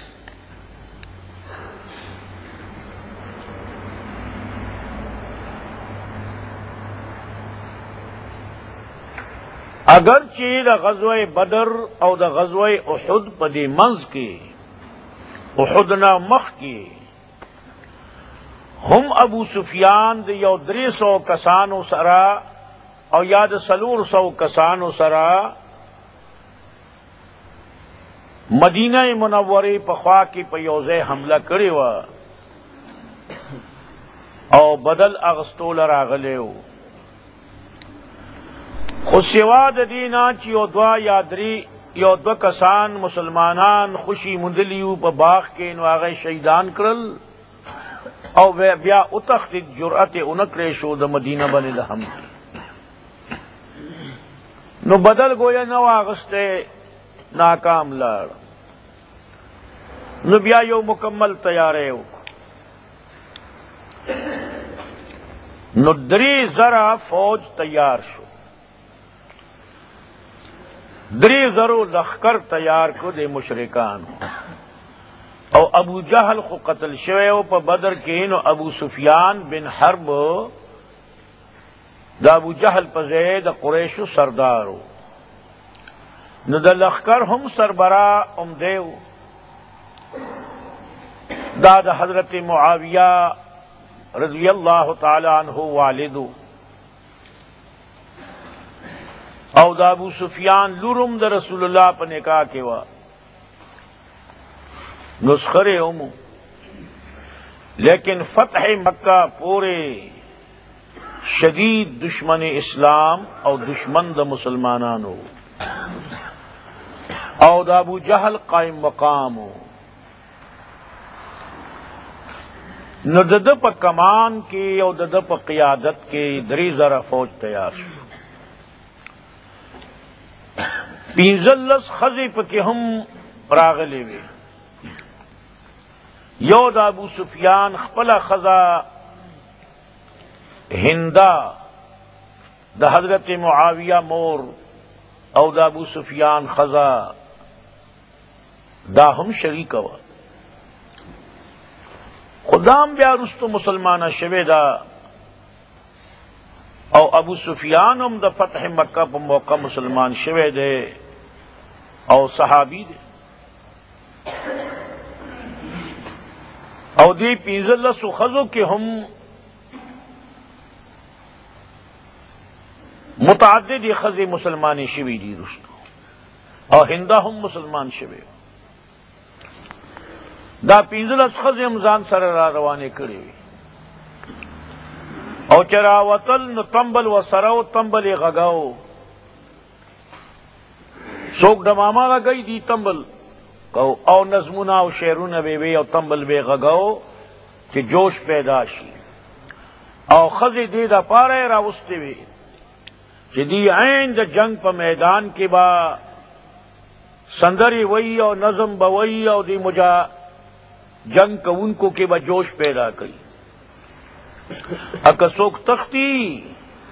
اگر چې د غزوه بدر او د غزوه احد په دې منځ کې، احد نه مخکې هم ابو سفیان د یو 300 کسانو سره او یا د 400 کسانو سره مدینه منورې په خوا کې په یو ځای حمله کړې وه او بدل اغستو راغلی و. خو سوا د دې نه چې یو دوه کسان مسلمانان خوشي موندلي وو په باغ کې، نو هغه شهیدان کړل او بیا اتخذ جرأت اونکړې شو د مدینه باندې د حمله. نو بدل گویا نو اغسته ناکام لاړ. نو بیا یو مکمل تیاری وکړو. نو 3,000 فوج تیار شو، 3,000 لخکر تیار کو د مشرکانو. او ابو جہل خو قتل شوی او په بدر کې. نو ابو سفیان بن حرب دا ابو جہل په ځای د قریشو سردارو. نو د لخکر هم سربرا دیو دا د حضرت معاویہ رضی اللہ تعالی عنہ والدو او دا ابو سفیان لورم د رسول اللہ په نکاح کې وا. نسخرے امو لیکن فتح مکہ پورے شدید دشمن اسلام او دشمن د مسلمانانو او دا ابو جہل قائم مقامو. نو د په کمان کې او د په قیادت کې 3,000 فوج تیار شو. 15 خزی پکې هم راغلی وي. یو د ابو سفیان خپل خزا ہندا د حضرت معاویہ مور او د ابو سفیان خزا دا هم شریک و. خدام بیا رستو مسلمانہ شوی دا او ابو سفیان هم د فتح مکہ په موقع مسلمان شوی دے او صحابی دے. او دی 15 خزو کې هم متعدد خزی مسلمانی شوی دی رستو او ہندا هم مسلمان شوی. دا 15 خزی هم ځان سره را روانې کړی وي او چراوتل نو تنبل و سره او تنبل غگاو. څوک ډماما غږی دی تنبل او نظمونه او شعرونه به وي او تنبل به غگاو چې جوش پیدا شي. او خزی دی دا پاره راوستي وي چې دی عین د جنگ په میدان کې با سندری وی او نظم بوی او دی جنگ کوونکو کې به جوش پیدا کوي. اکه څوک تختی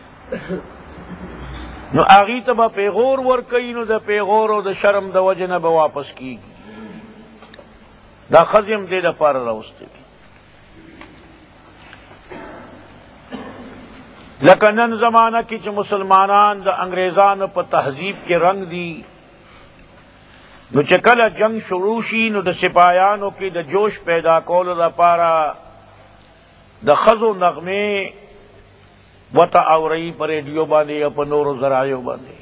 نو هغې ته به پیغور ورکوي، نو د پیغور او د شرم د وجې نه به واپس کېږي. دا ښځې هم دې دپاره راوستې وي. لکه نن زمانه کې چې مسلمانان د انګریزانو په تهذیب کې رنگ دي، نو چې کله جنگ شروع شي نو د سپاهیانو کې د جوش پیدا کولو لپاره د ښځو نغمې ورته اورئ په ریډیو باندې یا په نورو ذرایعو باندې.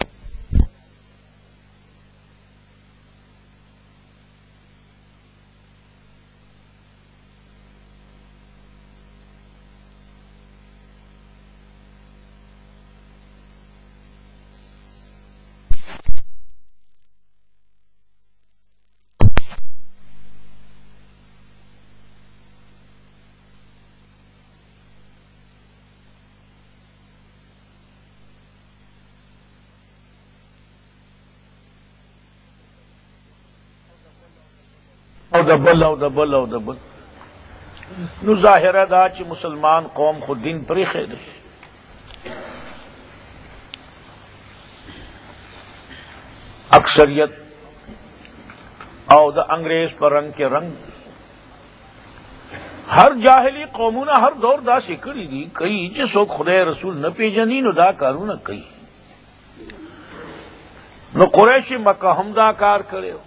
او د بل او د بل او د بل. نو ظاهره دا چې مسلمان قوم خود دین پریښی دی. اکثریت او د انګریز په رنگ کې رنگ. هر جاهلی قومونه هر دور داسې کړي دي، کوي چې څوک خدای رسول نه پیژني نو دا کارونه کوي. نو قریش مکه هم دا کار کړی.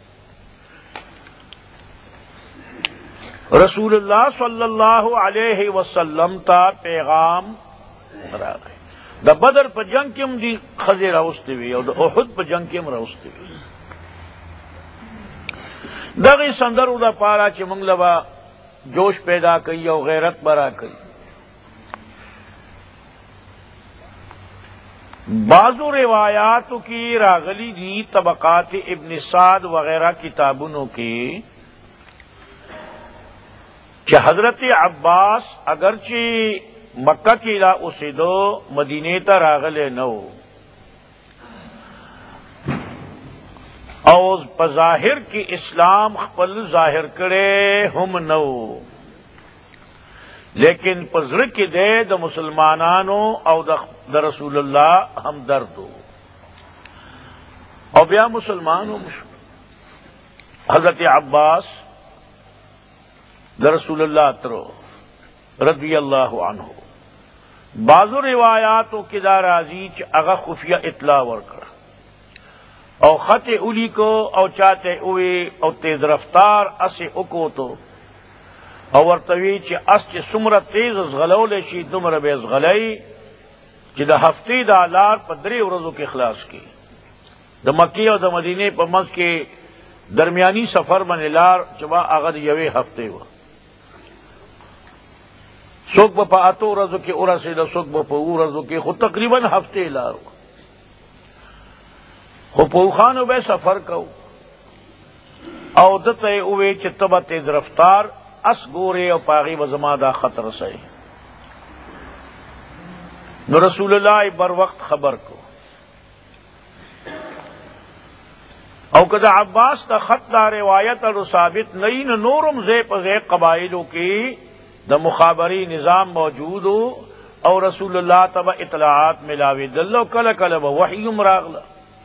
رسول اللہ صلی اللہ علیہ وسلم تا پیغام راغی. د بدر په جنگ کې هم دي ښځې راوستې وي او د احد په جنگ کې هم راوستې وي. دغې سندرو دپاره چې موږ له به جوش پیدا کوي او غیرت به راکوي. بعضو روایاتو کی راغلی دی طبقات ابن سعد وغیرہ کتابونو کی کہ حضرت عباس اگرچہ مکہ کی لا اسیدو مدینے تا راغلے نو او بظاہر کی اسلام خپل ظاہر کرے ہم نو، لیکن پزر کی دے دا مسلمانانو او دا رسول اللہ ہم دردو او بیا مسلمانو حضرت عباس دا رسول اللہ ترو رضی اللہ عنہ. بعضو روایاتو کی دا راضی چ اغا خفیہ اطلاع ورکر او خط اولی کو او چاہتے اوی او تیز رفتار اس اکو تو او ورتوی چی اس چی سمرت تیز از غلول شی دمر بیز غلی چی دا ہفتی دا لار پا دری ورزو کی خلاص کی. دا مکی او دا مدینے پا مز کی درمیانی سفر من لار چبا اغد یوی ہفتے ہوا. سوک با پا اتو رزو کی ارسی دا سوک با پا او رزو کی خود تقریباً ہفتے لار ہوا. خو پوخانو بے سفر کو او دتے اوے چتبا تیز رفتار اس گورے او پاغی وزما دا خطر سے نو رسول اللہ بر وقت خبر کو او کدا عباس دا خط دا روایت اور ثابت نہیں نو نورم زی پزے قبائلوں کی دا مخابری نظام موجود ہو او رسول اللہ تبا اطلاعات ملاوی دلو کل کل با وحی مراغلہ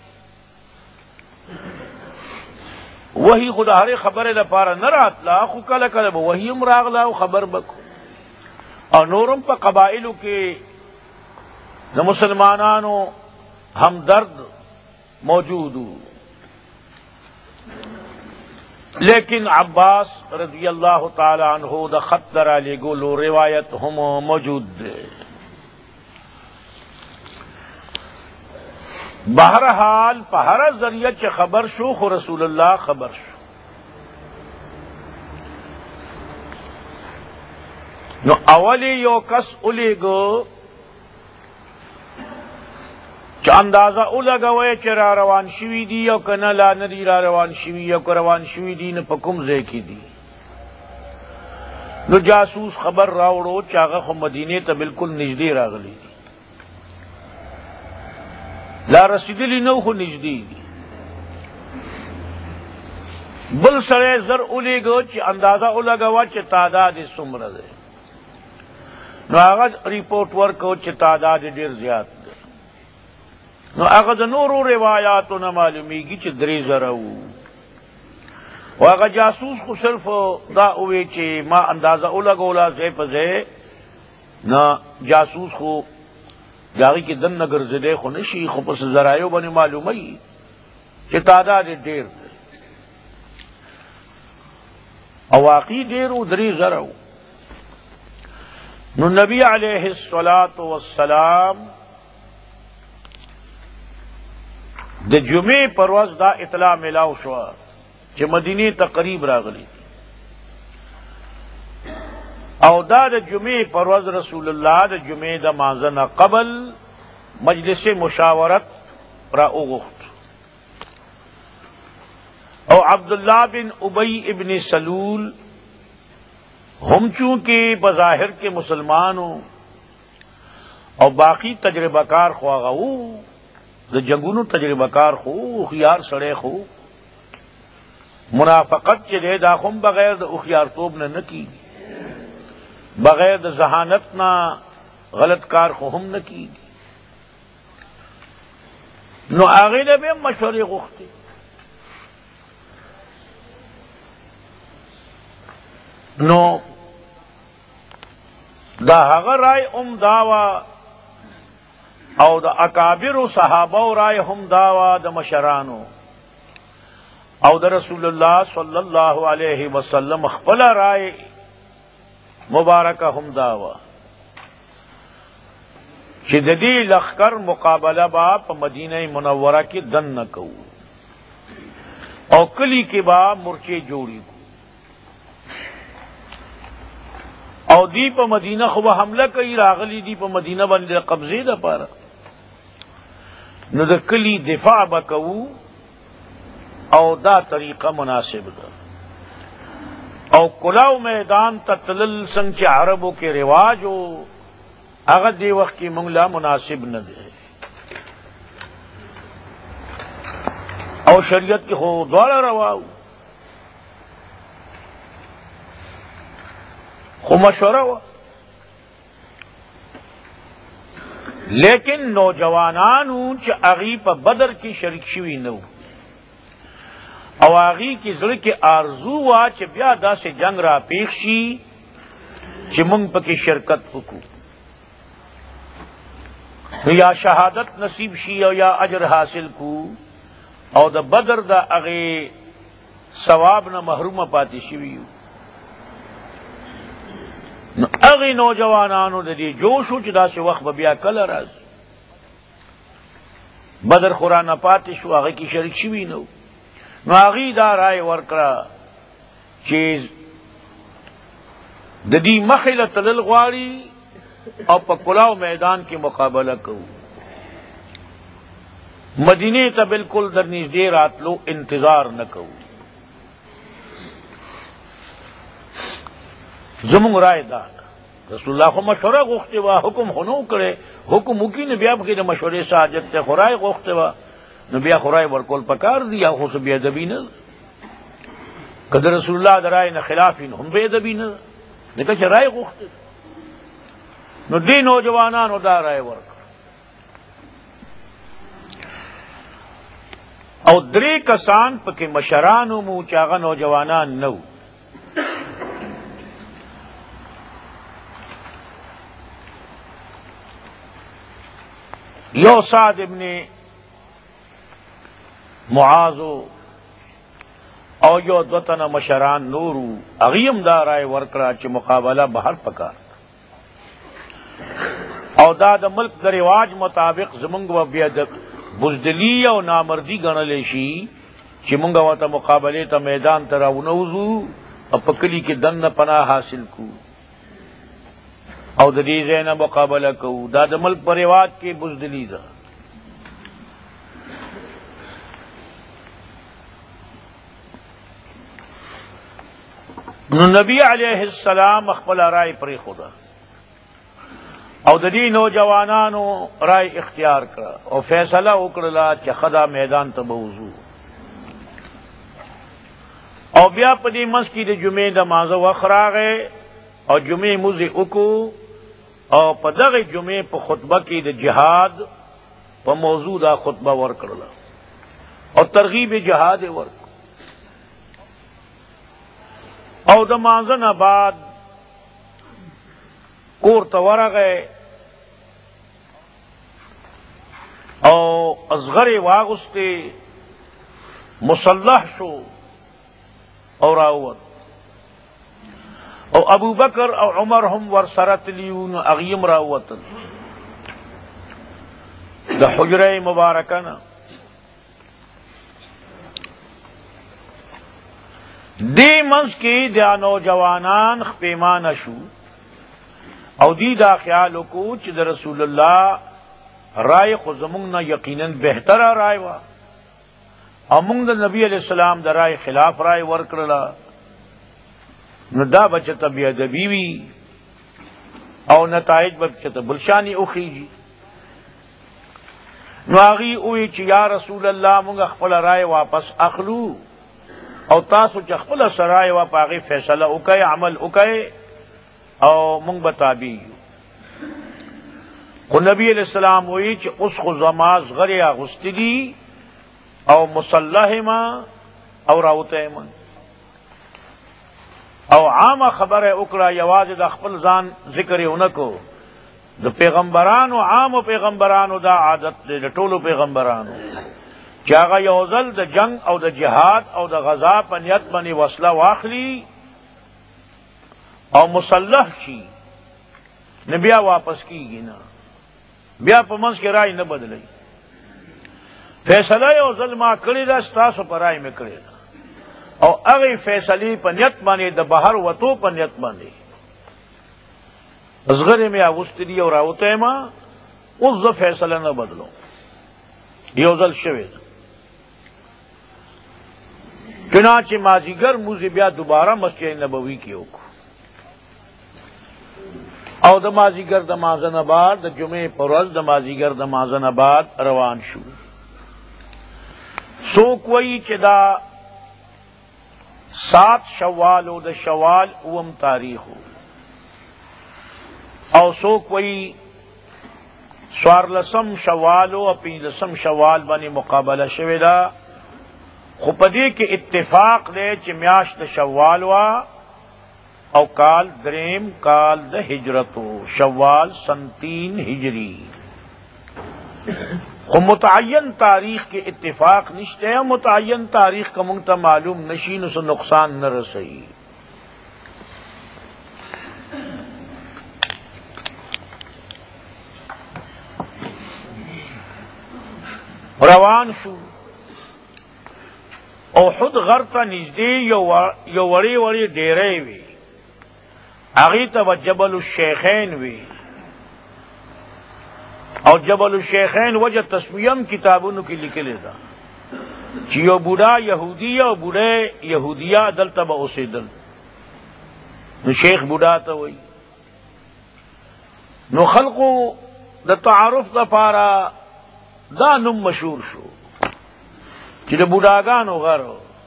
وہی خدا ہر خبر لپارا نہ راتلا خو کل کل وہی راغلا خبر بکو اور نورم پا قبائلو کے نہ مسلمانانو ہمدرد موجود ہو. لیکن عباس رضی اللہ تعالی عنہ دا خط درا لے گولو روایت ہم موجود دے. بہرحال پہر ذریعہ چ خبر شو خو رسول اللہ خبر شو نو اولی یو کس الی گو چ اندازہ الگوے چ را روان شوی دی او کنا لا ندی را روان شوی او روان شوی دی نہ پکم زے کی دی. نو جاسوس خبر راوڑو چاغه خو مدینے ته بالکل نږدې راغلی دی. لا رسیدلی نو خو نږدې دي. بل سره زر اولیگو چې اندازه اولګوا چې تعداد یې څومره دی. نو هغه ریپورټ ورکو چې تعداد ډیر زیات دی. نو هغه د نورو روایاتو نه معلومیږي چې 3,000 وو. او هغه جاسوس خو صرف دا وی چې ما اندازه اولګولا ځای په ځای، نه جاسوس خو داغی کې دننه ګرځېدی خو نشي، خو پس ذرایو باندې معلوموي چې تعداد یې ډیر دی. او واقعي ډیر و 3,000 وو. نو نبی علیہ الصلاۃ والسلام د جمعې پر ورځ دا اطلاع ملاو شوه چې مدینې ته قریب راغلی، او دا د جمعې پر ورځ رسول الله د جمعې د مانځه نه قبل مجلس مشاورت را وغوښت، او عبداللہ بن ابی ابن سلول ہم چونکہ بظاہر کے مسلمان ہوں اور باقی تجربہ کار خواغو د جنگونو تجربہ کار خو اخیار سڑے خو منافقت چلے دا خم بغیر دا اخیار توب نہ کی، بغیر دا ذہانت نہ غلط کار خو ہم نہ کی. نو آگے نے بے مشورے غختے. نو دا هغه رائے داوا او دا اکابر صحابہ رائے هم داوا دا مشرانو او دا رسول اللہ صلی اللہ علیہ وسلم خپل رائے مبارکہ هم داوا چې د دې لخر مقابله با په مدینه منوره کې دن نه کوو او کلی کې با مرچے جوړی کو او دی په مدینه خو حمله کوي راغلی دی په مدینه باندې قبضه ده پاره. نو د کلی دفاع وکاو او دا طریقه مناسب ده. او کلاو میدان ته تلل څنګه چې عربو کې رواج او هغه دی وخت کې مونږ لا مناسب نه ده. او شریعت کې خو دواړه رواو خو مشوره و، لیکن نوجوانانو چې اغي په بدر کې شریک شوي نو او اغي کې زړه کې آرزو وا چې بیا داسې جنگ را پیښ شي چې موږ پکې شرکت وکړو، یا شهادت نصیب شي او یا اجر حاصل کو او د بدر د اغي ثواب نه محروم پاتې شوي. نو اغی نوجوانانو د دې جوشو چې داسې وخت به بیا کله راځي. بدر خورانه پاتې شو هغه کې شریک شوي نو هغې دا رای ورکړه چې د دې مخې له تلل غواړي او په کلاو میدان کې مقابله کوو. مدینې ته بالکل در نږدې راتلو انتظار نه کوو. زمونږ رائے دا رسول الله خو مشوره غوښتې وه، حکم خو نو کړی، حکم وکړي نو بیا پکې د مشورې څه حاجت دی. خو رائے غوښتې وه نو بیا خو رائے ورکول پکار دي، یا خو څه بې ادبي نه ده. که د رسول الله د رائے نه خلاف وي نو هم بې ادبي نه ده، ځکه چې رائے غوښتې. نو دې نوجوانانو دا رائے ورکړه او 3 کسان پکې مشرانو مو چې هغه نوجوانان نه وو. یو سعد ابن معاذ او یو دوتن مشران نورو اغیم دا رائے ورکړه چې مقابله بهر پکار او دا د ملک د رواج مطابق زمونږ و بیا د بزدلی او نامردی ګڼلی شي چې مونږ ورته مقابلې ته میدان ته راونوځو او په کلي کې دننه پناه حاصل کو او د دې ځای نه مقابله کوو. دا د ملک په رواج کې بزدلی ده. نو نبی علیہ السلام خپل رائے پرېښوده او د دې نوجوانانو رائے اختیار کړه او فیصله وکړله چې خدا میدان ته به وځو. او بیا په دې منځ کې د جمعې د مانځه وخت راغی او جمعې موزې وکړو او په دغه جمعې په خطبه کې د جهاد په موضوع دا خطبه ورکړله او ترغیب جهاد یې ورکړ او د مانځه نه بعد کور ته ورغی او اصغر یې واغوستې مسلح شو او راووت او ابو بکر او عمر هم ورسره تلیو نو هغوی هم راووتل د حجره مبارکه نه دې منځ کې دا نوجوانان خپیمانه شو او دی دا خیال وکړو چې د رسول الله رائے خو زمونږ نه یقینا بهتره رائے وه او مونږ د نبی علیہ السلام د رائے خلاف رائے ورکړله نو دا به چېرته بې ادبي وي او نتایج به چېرته بل شانې وخیږي نو هغوی ووایي چې یا رسول الله مونږ خپله رائے واپس اخلو او تاسو چې خپله څه رائے وه په هغې فیصله وکئ عمل وکئ او مونږ به تابع یو خو نبی علیہ السلام وایي چې اوس خو زما زغرې اغوستې دي او مسلح ما او راوته ما او عامه خبره وکړه یوازې د خپل ځان ذکر یې ونه کو د پیغمبرانو عامو پیغمبرانو دا عادت دی د ټولو پیغمبرانو چې هغه یو ځل د جنگ او د جهاد او د غزا په نیت باندې وسله واخلي او مسلح شي نه بیا واپس کیږي نه بیا په منځ کې رائے نه بدلوي فیصله یو ځل ما کړې ده ستاسو په رائے مې کړې ده او هغې فیصلې په نیت باندې د بهر وتو په نیت باندې اصغرې مې اغوستې دي او راوتی ما اوس زه فیصله نه بدلوم یو ځل شوې ده چنانچه مازدیګر موزې بیا دوباره مسجد نبوي کې وکړو او د مازدیګر د مانځه نه بعد د جمعې په ورځ د مازدیګر د مانځه نه بعد روان شو څوک وایي چې دا 7 شوال او د شوال 9 تاریخ او څوک وایي 14 شوال او 15 شوال باندې مقابله شوې ده خو په دې کې اتفاق دی چې میاشت شوال وا او کال دریم کال د هجرتو شوال 3 ہجری خو متعین تاریخ کے اتفاق نشتے ہیں متعین تاریخ کا منگتا معلوم نشین سے نقصان نہ رسئی روان شو احد غر تا نزدی یو وڑی وڑی ڈیرے وی هغې ته به جبل الشیخین وی او جبل الشیخین وجه تسمیه هم کتابونو کې لیکلې ده چې یو بوډا یهودی او بوډۍ یهودیه دلته به اوسېدل نو شیخ بوډا ته وایي نو خلقو د تعارف دپاره دا نوم مشهور شو چې د بوډاګانو غر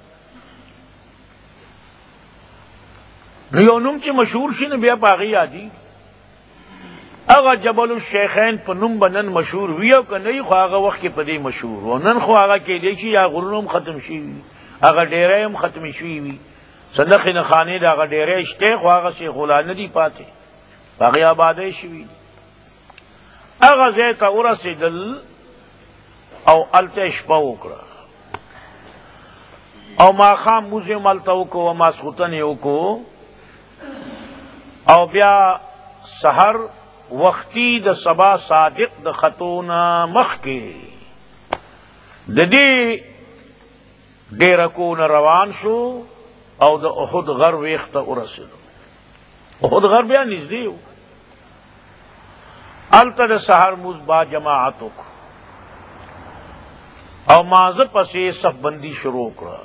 نو یو نوم چې مشهور شي نو بیا په هغې یادي هغه جبل الشیخین په نوم به نن مشهور وي او که نه وي خو هغه وخت کې په دې مشهور و نن خو هغه کېدی شي یا غرونه هم ختم شوي وي هغه ډیری هم ختمې شوي وي صدقې نه خانې د هغه ډیری شته خو هغه شیخ الله نه دي پاتې په هغې آبادۍ شوي هغه ځای ته ورسېدل او هلته یې شپه وکړه او ماښام مونځ یې هم هلته وکړو او ماسخوتن یې وکړو او بیا سحر وختي د سبا صادق د خطونه مخکې د دې ډیرکونه روان شو او د احد غر ویخ ته ورسېدو احد غر بیا نږدې و هلته د سحر مونځ با جماعت وکړو او مانځه پسې صف بندي شروع کړه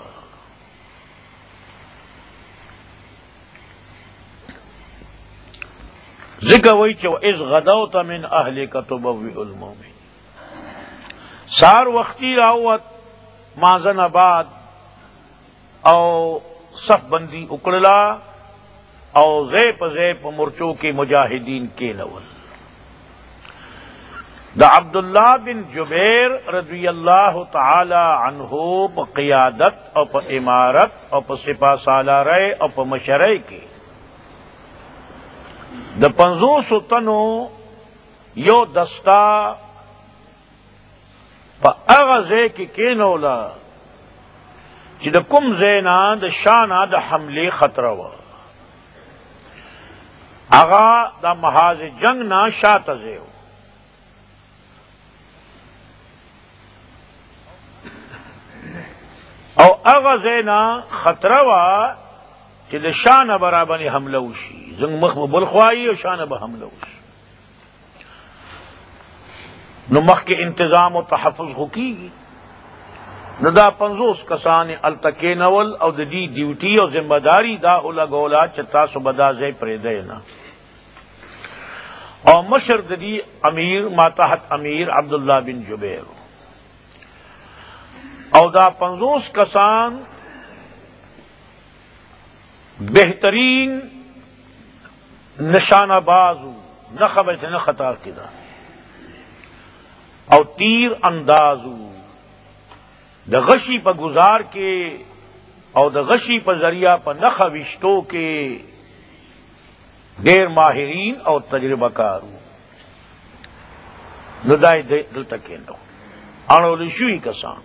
ذکر وی چې اذ غدوت من اهلک تبوئ المؤمن سار وختي راوت مازن آباد او صف بندی اکڑلا او زیپ زیپ مرچو کے مجاہدین کے نول دا عبداللہ بن جبیر رضی اللہ تعالی عنہ پا قیادت او پا امارت او پا سپہ سالارے او پا مشرے کے دا 500 تنو یو دستا پا اغزے کی کینولا چی دا کم زینا دا شانا دا حملے خطرہ وا اغا دا محاذ جنگ نا شاتزے ہو او اغزینا خطرہ وا چی دا شان برابنی حملہ وشی زنگ مخ بلخوائی و شان با حملہ وشی نو مخ کے انتظام و تحفظ ہو کی گی نو دا 50 کسان التکے نول او دا دی ڈیوٹی او ذمہ داری دا اولا گولا چتا سو بدا زی پریدے نا او مشر دا دی امیر ماتحت امیر عبداللہ بن جبیر او دا 50 کسان بہترین نشانہ بازو نخبت نخطار کدا او تیر اندازو دا غشی پا گزار کے او دا غشی پا ذریعہ پا نخوشتو کے دیر ماہرین او تجربہ کارو ندائی دل تکے نو آنو لشوی کسان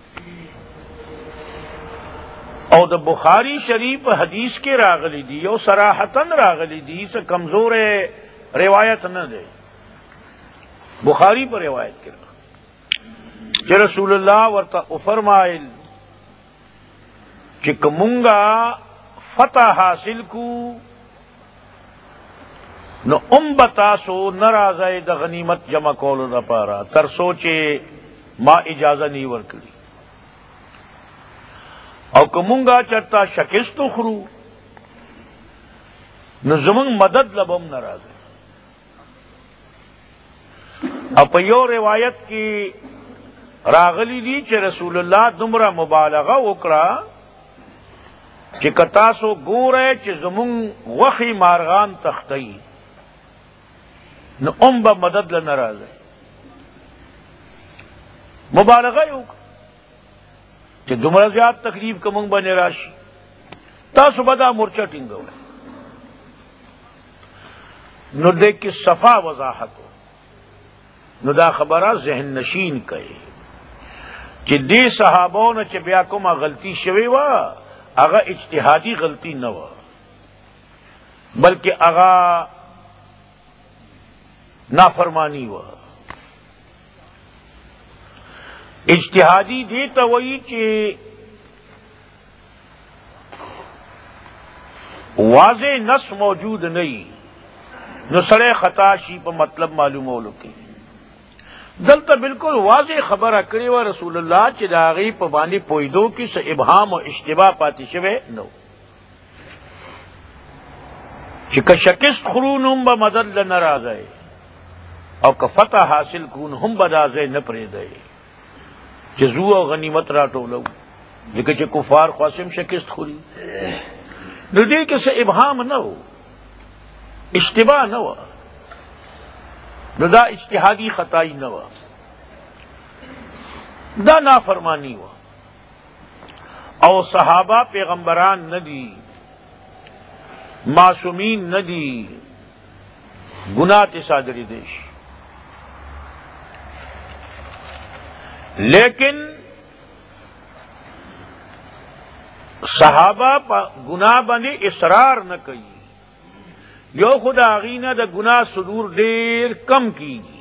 او دا بخاری شریف حدیث کے راغلی دی او صراحتاً راغلی دی سے کمزور روایت نہ دے بخاری پر روایت کرا کہ رسول اللہ ورطا فرمائل کہ کمونگا فتح حاصل کو نو بتاسو نرازے دا غنیمت جمع کولو دا پارا تر سوچے ما اجازہ نہیں ورکلی او کمونگا چرتا شکست خرو نو زمنگ مدد لبم نرازے او پا یو روایت کی راغلی دی چھ رسول اللہ دمرا مبالغہ وکڑا چھ کتاسو گورے چھ زمنگ وخی مارغان تختی نو با مدد لنراز ہے مبالغہ یوک چھ دمرا زیاد تکلیف کمنگ با نراشی تاسو بدا مرچہ ٹنگو ہے نو دیکھ کی صفا وضاحت ہو نو دا خبرہ ذہن نشین کئے چی دی صحابون چی بیا کما غلطی شوی وا اگا اجتہادی غلطی نہ وا بلکہ اگا نافرمانی وا اجتہادی دیتا وئی چی واضح نص موجود نہیں نو سڑے خطا شی پا مطلب معلوم ہو لکی دلتا بالکل واضح خبر اکڑی و رسول اللہ چی داغی پا بانی پویدو کی سا ابہام و اشتباہ پاتی شوے نو چی کا شکست خرون ہم با مدد لنراز ہے او کا فتح حاصل کون ہم بدازے نپرے دے چی زو و غنیمت راتو لو لیکن چی کفار خواسم شکست خوری نو دے کسا ابہام نہ ہو اشتباہ نہ ہوا نو دا اجتہادی خطائی نہ ہوا دا نافرمانی ہوا او صحابہ پیغمبران نہ دی معصومین نہ دی گناہ تے صادری دیش لیکن صحابہ گناہ بنے اصرار نہ کئی یو خدا آغینا دا گناہ صدور دیر کم کی گی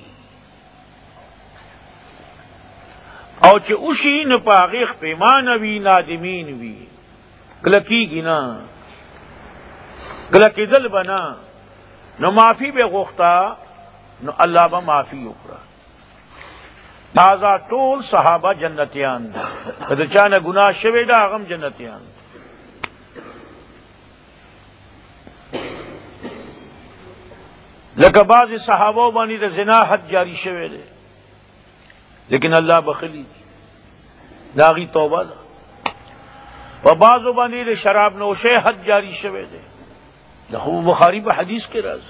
او چه اوشی نپاغیخ پیمان وی نادمین وی کلکی گی نا کلکی دل بنا نو معافی بے غختا نو اللہ با معافی اکرا تازہ طول صحابہ جنتیان دا کدر چانا گناہ شوی دا غم جنتیان دا لکہ بعض صحابہ بانی دا زنا حد جاری شوے دے لیکن اللہ بخلی دی داغی توبہ دا و بعضو باندې د شراب نوشۍ حد جاری شوی دی. د خو بخاری په حدیث کې راځي.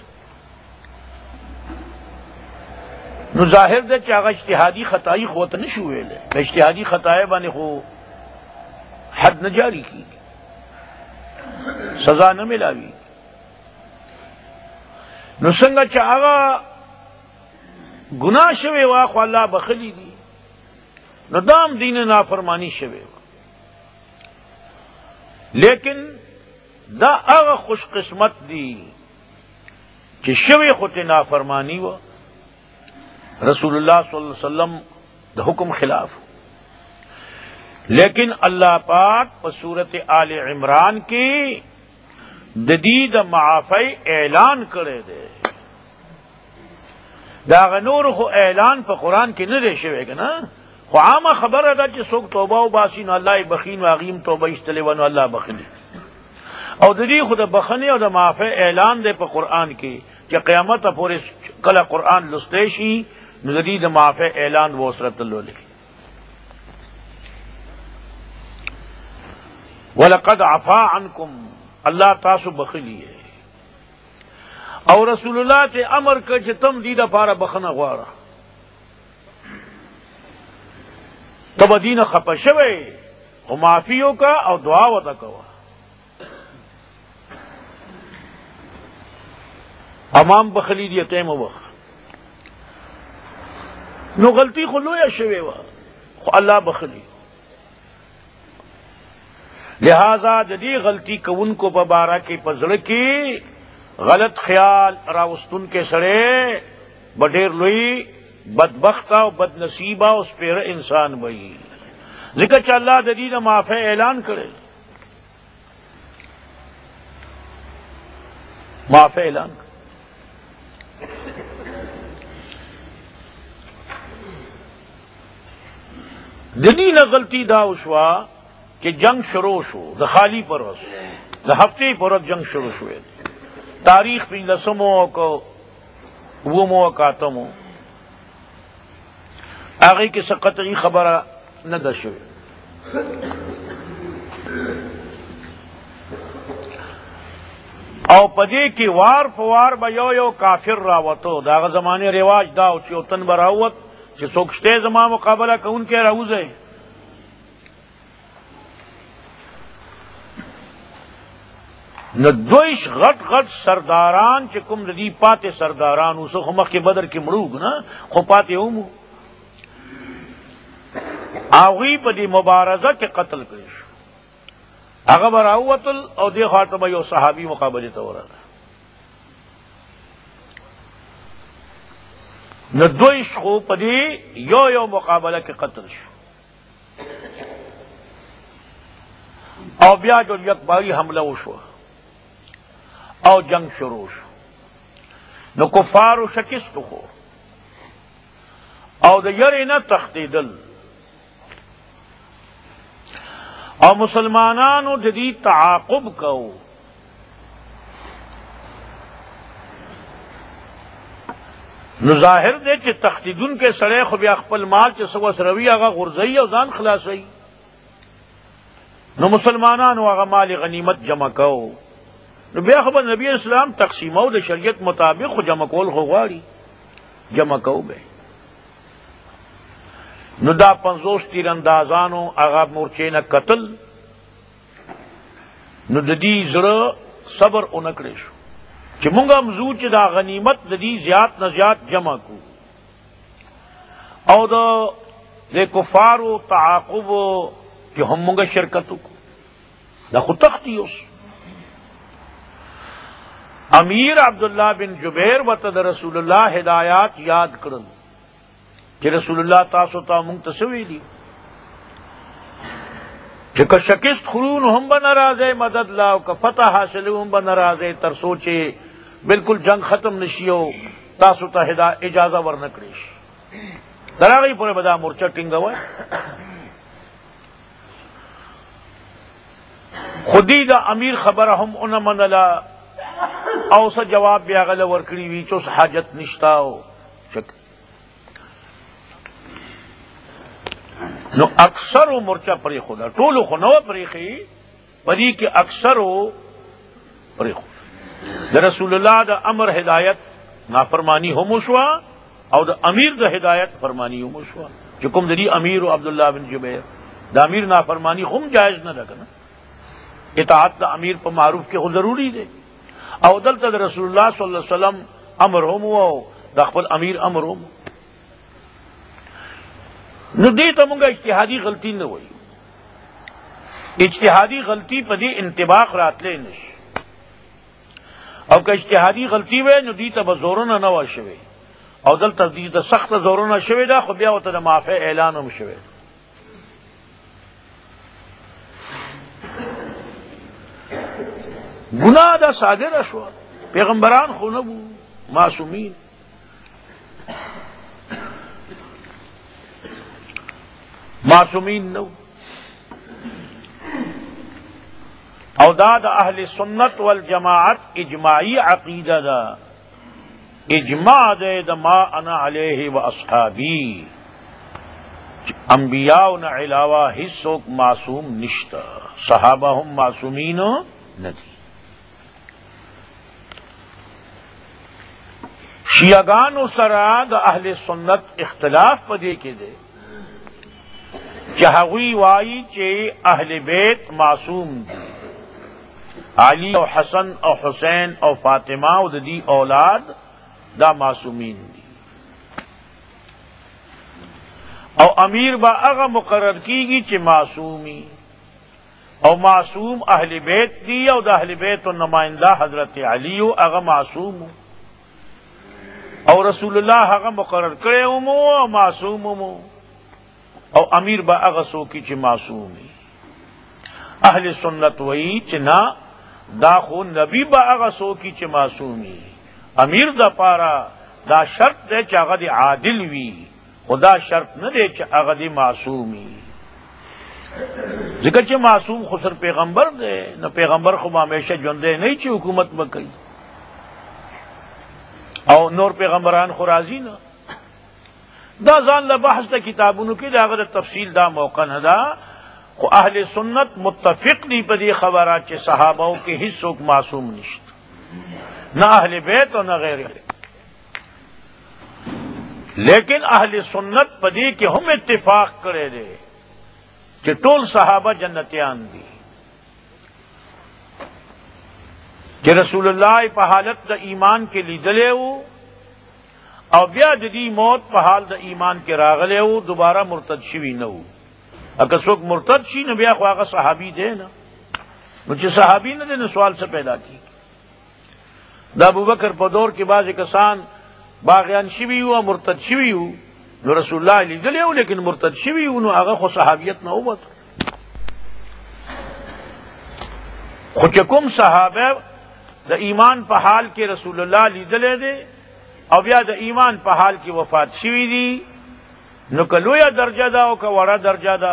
نو ظاهر ده چې هغه اجتهادي خطائی خو ته نشو ویلی، په اجتهادي خطای باندې خو حد نه جاری کیږي، سزا نه ملاوي. نو څنګه چې هغه گناہ شوی وا خو الله بخلی دي، نو دام دین نافرمانی شوی وا. لیکن دا هغه خوش قسمت دی چې شوی خو ته نافرمانی و، رسول اللہ صلی اللہ علیہ وسلم دا حکم خلاف. لیکن اللہ پاک پر صورت آل عمران کی ددید معافی اعلان کرے دے. دا غنور خو اعلان په قرآن کې نه دی شوی که نه، خو عامه خبره ده چې څوک توبه وباسي نو الله یې بخي، نو هغې هم توبه ایستلې وه نو الله بخلي. او د دې خو د بخنې او د معافی اعلان دی په قرآن کې چې قیامته پورې کله قرآن لستی شي نو د دې د معافی اعلان به ورسره تللی. وَلَقَدْ عَفَا عَنْكُمْ، اللہ تاسو بخلی ہے. او رسول اللہ تے امر کر چې تم دې دپاره بخنه غواړه، ته به دې نه خفه شوی خو معافي وکړه او دعا ورته کوه. امام بخلی دی ته مو وخت نو غلطی خو لویه شوی وه خو الله بخلی. لہذا د دې غلطی کوونکو په باره کې په زړه کې غلط خیال راوستون کے سڑے بډیر لوی بدبخت او بد نصیب او سپیره انسان وي. ذکر چې الله د دې معافی اعلان کړي، معافی اعلان کړي. د دې غلطی دا وشوه کہ جنگ شروع شو د خالی پرس د ہفتے پرت جنگ شروع شوئے. تاریخ پہ لسموں کو ومو کاتمو آگے کی سقطعی خبر نہ دشوئے. او پدے کی وار پوار بیو یو کافر راوتو داغ زمانے رواج داو چیو تن براوت چی سوکشتے زمان مقابلہ کون کے راوزے. نو دویش غټ غټ سرداران چې کوم د دې پاتې سرداران اوسه خو مخکې بدر کې مړوګ نه خو پاتې ومو هغوی په دې مبارزه کې قتل کړی شو. هغه به راووتل او دې خواته به یو صحابي مقابلې ته ورغی. نو دویش خو په دې یو مقابله کې قتل شو او بیا جو یکباری حمله وشوه او جنگ شروع شو. نو کفارو شکست خو او د یری نه تختیدل او مسلمانانو د دې تعاقب کو. نو ظاهر دی چې تختیدون کې سړی خو بیا خپل مال چې څه وسروي هغه غورځوي او ځان خلاصوي. نو مسلمانانو هغه مال غنیمت جمع کو. نو بیا خبر نبی اسلام تقسیمو د شریعت مطابق خو جمع کول خو غواړي جمع کو به. نو دا 50 تیراندازانو هغه مورچې نه قتل. نو د دې زړه صبر اونکړې شو چې مونږ هم زو چې دا غنیمت د دې زیات نه زیات جمع کو او د کفارو تعاقب کې هم مونږ شرکت وکړو. دا خو تختی اوس امیر عبداللہ بن جبیر وته د رسول الله ہدایات یاد کړل چې رسول الله تاسو ته مونږ ته څه ویلي چې که شکست خورون هم به ناراضه مدد لا او که فتح حاصل هم به ناراضه تر سوچې بالکل جنگ ختم نشي او تاسو ته اجازه ورنکړي شي. در هغې پورې به دا مورچه ټینګوئ. خودی دا امیر خبره هم اونه منله او څه جواب بیا غله ورکړي وي چې اوس حاجت نشته او نو اکثر مورچه پرې خدا ټولو خو نو پرېښي پدی کے اکثر ہو دا رسول اللہ دا امر ہدایت نافرمانی ہو مشوا اور دا امیر دا ہدایت فرمانی ہو مشوا چکم دری امیر و عبداللہ بن جبیر دا امیر نافرمانی ہم جائز نہ رکھنا اطاعت دا امیر پر معروف کے خود ضروری دے او دلتا دا رسول اللہ صلی اللہ علیہ وسلم امر ہو مو دا خپل امیر امر ہو مو نو دیتا منگا اجتہادی غلطی نہ ہوئی اجتہادی غلطی پا دی انتباق رات لے نش او که اجتهادی غلطی وی نو دیتا بزورنا نوا شوی او دلتا دیتا سخت زورنا شوی دا خو بیا وتا معافی اعلانم شوی گناہ دا صادر شو پیغمبران خو نبو معصومین نو او دا دا اہل سنت والجماعت اجماعی عقیدہ دا اجماع دے دا ما انا علیہ و اصحابی انبیاء نا علاوہ حصوک معصوم نشتا صحابہ ہم معصومین ندی شیعگان و سرا دا اہل سنت اختلاف پدے کے دے چہوی وائی چے اہل بیت معصوم دی علی او حسن او حسین او فاطمہ او دی اولاد دا معصومین دی او امیر با اغا مقرر کی گی چی معصومی او معصوم اہل بیت دی او دا اہل بیت و نمائندہ حضرت علی او اغا معصوم او رسول اللہ اغا مقرر کرے امو او معصوم امو او امیر با اغا سوکی چی معصومی اہل سنت وئی چی نا دا خو نبی با اغا سوکی چی معصومی امیر دا پارا دا شرط دے چی اغا دی عادل وی خدا شرط نہ دے چی اغا دی معصومی ذکر چی معصوم خسر پیغمبر دے نہ پیغمبر خو ہمیشہ جوندے نہیں چی حکومت بکئی او نور پیغمبران خو راضی نہ دا زان لبحث دا کتابونو کی دا اغا دا تفصیل دا موقع نہ دا خو اہل سنت متفق دی پدی خبرات چے صحابہ کے حصوک معصوم نشت نہ اہل بیت اور نہ غیر لیکن اہل سنت پدی کے ہم اتفاق کرے دے کہ ٹول صحابہ جنتیان دی کہ رسول اللہ پہ حالت دا ایمان کے لیدلے ہو او بیا دی موت پہ حال دا ایمان کے راغلے ہو دوبارہ مرتد شوی نہ ہو اگر سوک مرتد شی نہ بیا خواہ صحابی دے نا مجھے صحابی نہ دے نا سوال سے پیدا کی دا ابو بکر پا دور کے بعد ایک کسان باغیان شوی ہوا مرتد شوی ہو نو رسول اللہ علیہ دلے ہو لیکن مرتد شوی ہو نو آغا خو صحابیت نہ ہوا تو خوچکم صحابہ دا ایمان پا حال کے رسول اللہ علیہ دلے دے او بیا دا ایمان پا حال کی وفات شوی دی نو کلویا درجہ دا او کا وڑا درجہ دا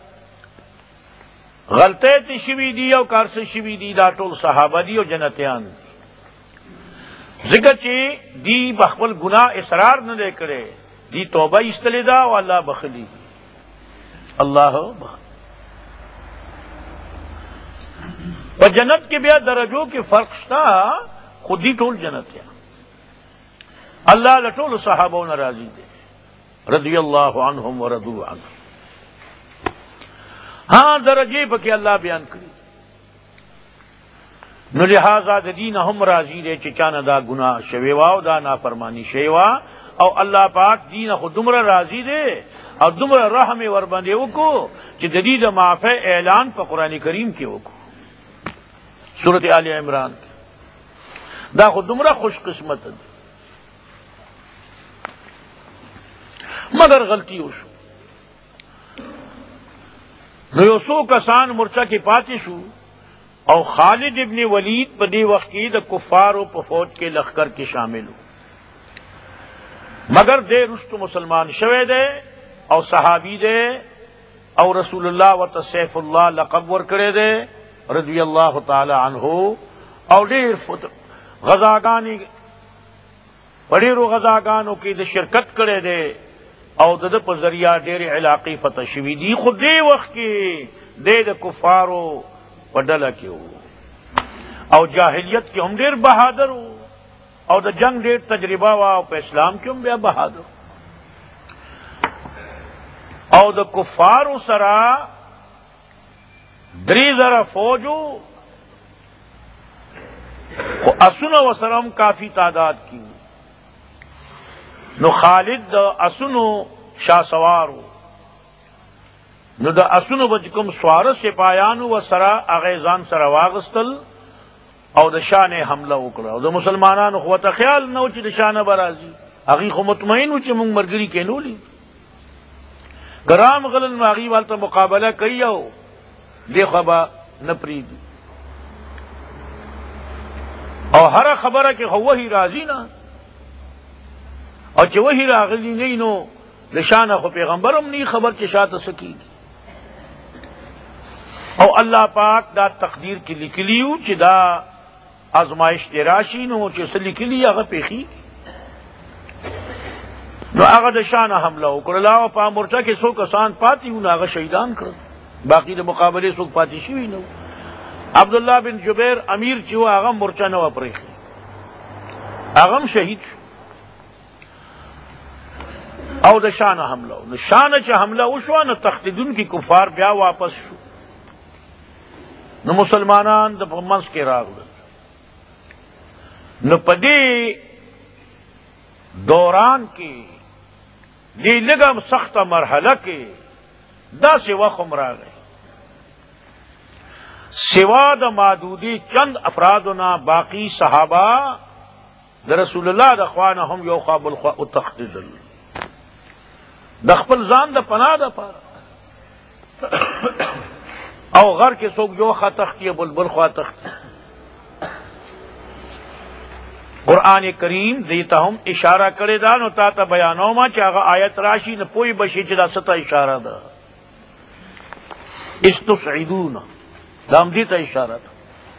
غلطے تی شوی دی او کارس شوی دی دا ٹول صحابہ دی او جنتیان دی ذکر چی دی بخبل گناہ اصرار نہ دے کرے دی توبہ استلی دا او اللہ بخلی اللہ بخلی و جنت کے بیا درجوں کے فرق شتا خود ہی ٹول جنتیان اللہ لٹول صحابہ ناراضی دے رضی اللہ عنہم ورضوا عنہ ہاں درجے بکی اللہ بیان کری نو لہذا دین ہم راضی دے چچانا دا گناہ شویوا او دا نافرمانی شیوا او اللہ پاک دین خود دمرا راضی دے اور دمرا رحم وربندے وکو چی ددید معافی اعلان پا قرآن کریم کے وکو سورۃ آل عمران دا خود دمرا خوش قسمت دے مگر غلطی ہو شو نو یو سو کسان مرچہ کی پاتی شو او خالد ابن ولید پدی وقت کی دا کفار و فوج کے لخکر کے شامل ہو مگر دے رشت مسلمان شوے دے او صحابی دے او رسول اللہ و سیف اللہ لقب ور کرے دے رضی اللہ تعالی عنہ او دیر غزاگانی پڑیرو غزاگانوں کی دا شرکت کرے دے او د په ذریعہ ډېر علاقې فتح شوي دي خو دې وخت کې د کفارو وډله کې وو او جاهلیت کې هم ډېر بهادر وو او د جنگ ډېر تجربه وا او په اسلام کې هم بیا بهادر او د کفارو سره 3000 فوجو خو اسونه وسره هم کافی تعداد کی نو خالد د اسونو شاسوارو نو د اسونو بچ کوم سواره سپایانو وسره هغه ځان سره واغستل او د شانه حمله وکړه او د مسلمانانو خو ته خیال نو چې د شانه برازي هغه خو مطمئن و چې موږ مرګري کینولې ګرام غلن ماغي والته مقابله کوي او دی خبا نپرید او هر خبره کې هو وحی راځي نه او چې وحی راغلی نه نو د شانه خو پیغمبرم نه خبر چې شاته سکی او الله پاک دا تقدیر کې لیکلیو چې دا ازمائش راشي نو چې څه لیکلی هغه پیخي نو هغه د شانه حمله وکړه او په مورچه کې څو کسان پاتې و هغه شهیدان کړل باقی د مقابله څوک پاتې شوی نو عبد الله بن جبیر امیر چې هغه مورچه نه وپریخي هغه شهید شو او د شانه حمله نو شانه چې حمله وشو نو تختیدون کی کفار بیا واپس شو نو مسلمانان د منځ کې راغلل نو پدې دوران کې دی لګم سخته مرحله کې دا سوا خم راغی سوا د معدودی چند افرادنا باقی صحابہ د رسول الله د خوانه هم یو قابل او تختیدل د خپل ځان د پناه ده پاره او غر کې څوک یو خا تختی بلبل خوا تختی قرآن کریم دیتا هم اشاره کړی دا نو تا ته بیانوم چې هغه آیت راشي نه پوی بشي چې دا ستا اشاره ده استسعدون دا هم دې ته اشاره ده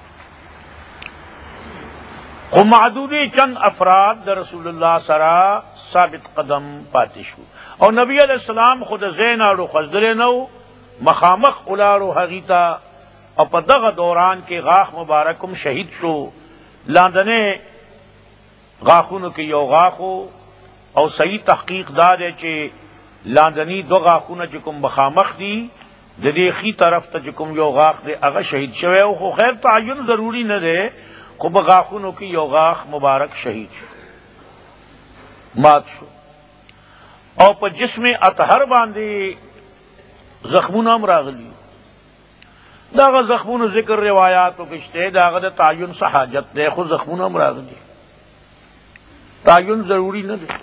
خو معدودی چند افراد د رسول الله سره ثابت قدم پاتې شو او نبی علیہ السلام خود زین اړو خزدل نو مخامخ اولارو حقیقتا او په دغه دوران کې غاخ مبارکم شهید شو لاندنه غاخونو کې یو غاخو او صحیح تحقیق دا دی چې لاندنی دو غاخونه چې کوم مخامخ دي د دې خي طرف ته چې کوم یو غاخ دی هغه شهید شوی او خو خیر تعین ضروری نه دی خو په غاخونو کې یو غاخ مبارک شهید شو مات شو او په جسم اطهر باندې زخمونه هم راغلي داغه زخمونو ذکر روایاتو کې شته داغه د تعین صحاجت دی خو زخمونه هم راغلي تعین ضروری نه دی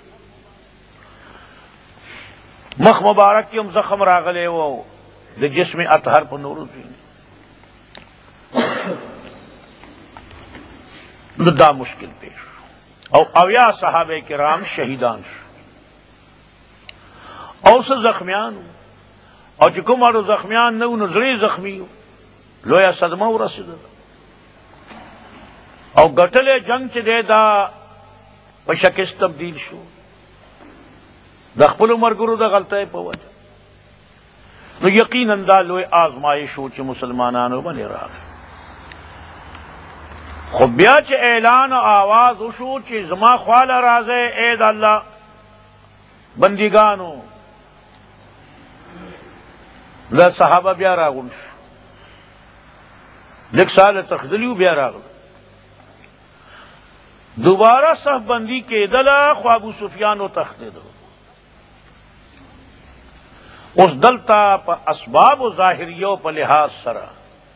مخ مبارک کې هم زخم راغلی وو د جسم اطهر په نورو کې دا مشکل پیش او اویا صحابه کرام شهیدان شو او څه زخمیان او چې کومو زخمیان نه نو زړی زخمی لویا صدمه ورسېده او ګټلې جنگ چې دی دا په شکست تبدیل شو د خپل مرګرو د غلطۍ په وجه نو یقینا دا لوی آزمایش شو چې مسلمانانو باندې راغی خو بیا چې اعلان او آواز وشو چې زما خواله راځي اے د الله بندګانو دا صحابه بیا راغون لږ سال تخدلیو بیا راغل دوباره صف بندی کېدله خو ابو سفیان و تختیدو اوس دلته په اسباب و ظاهریو په لحاظ سره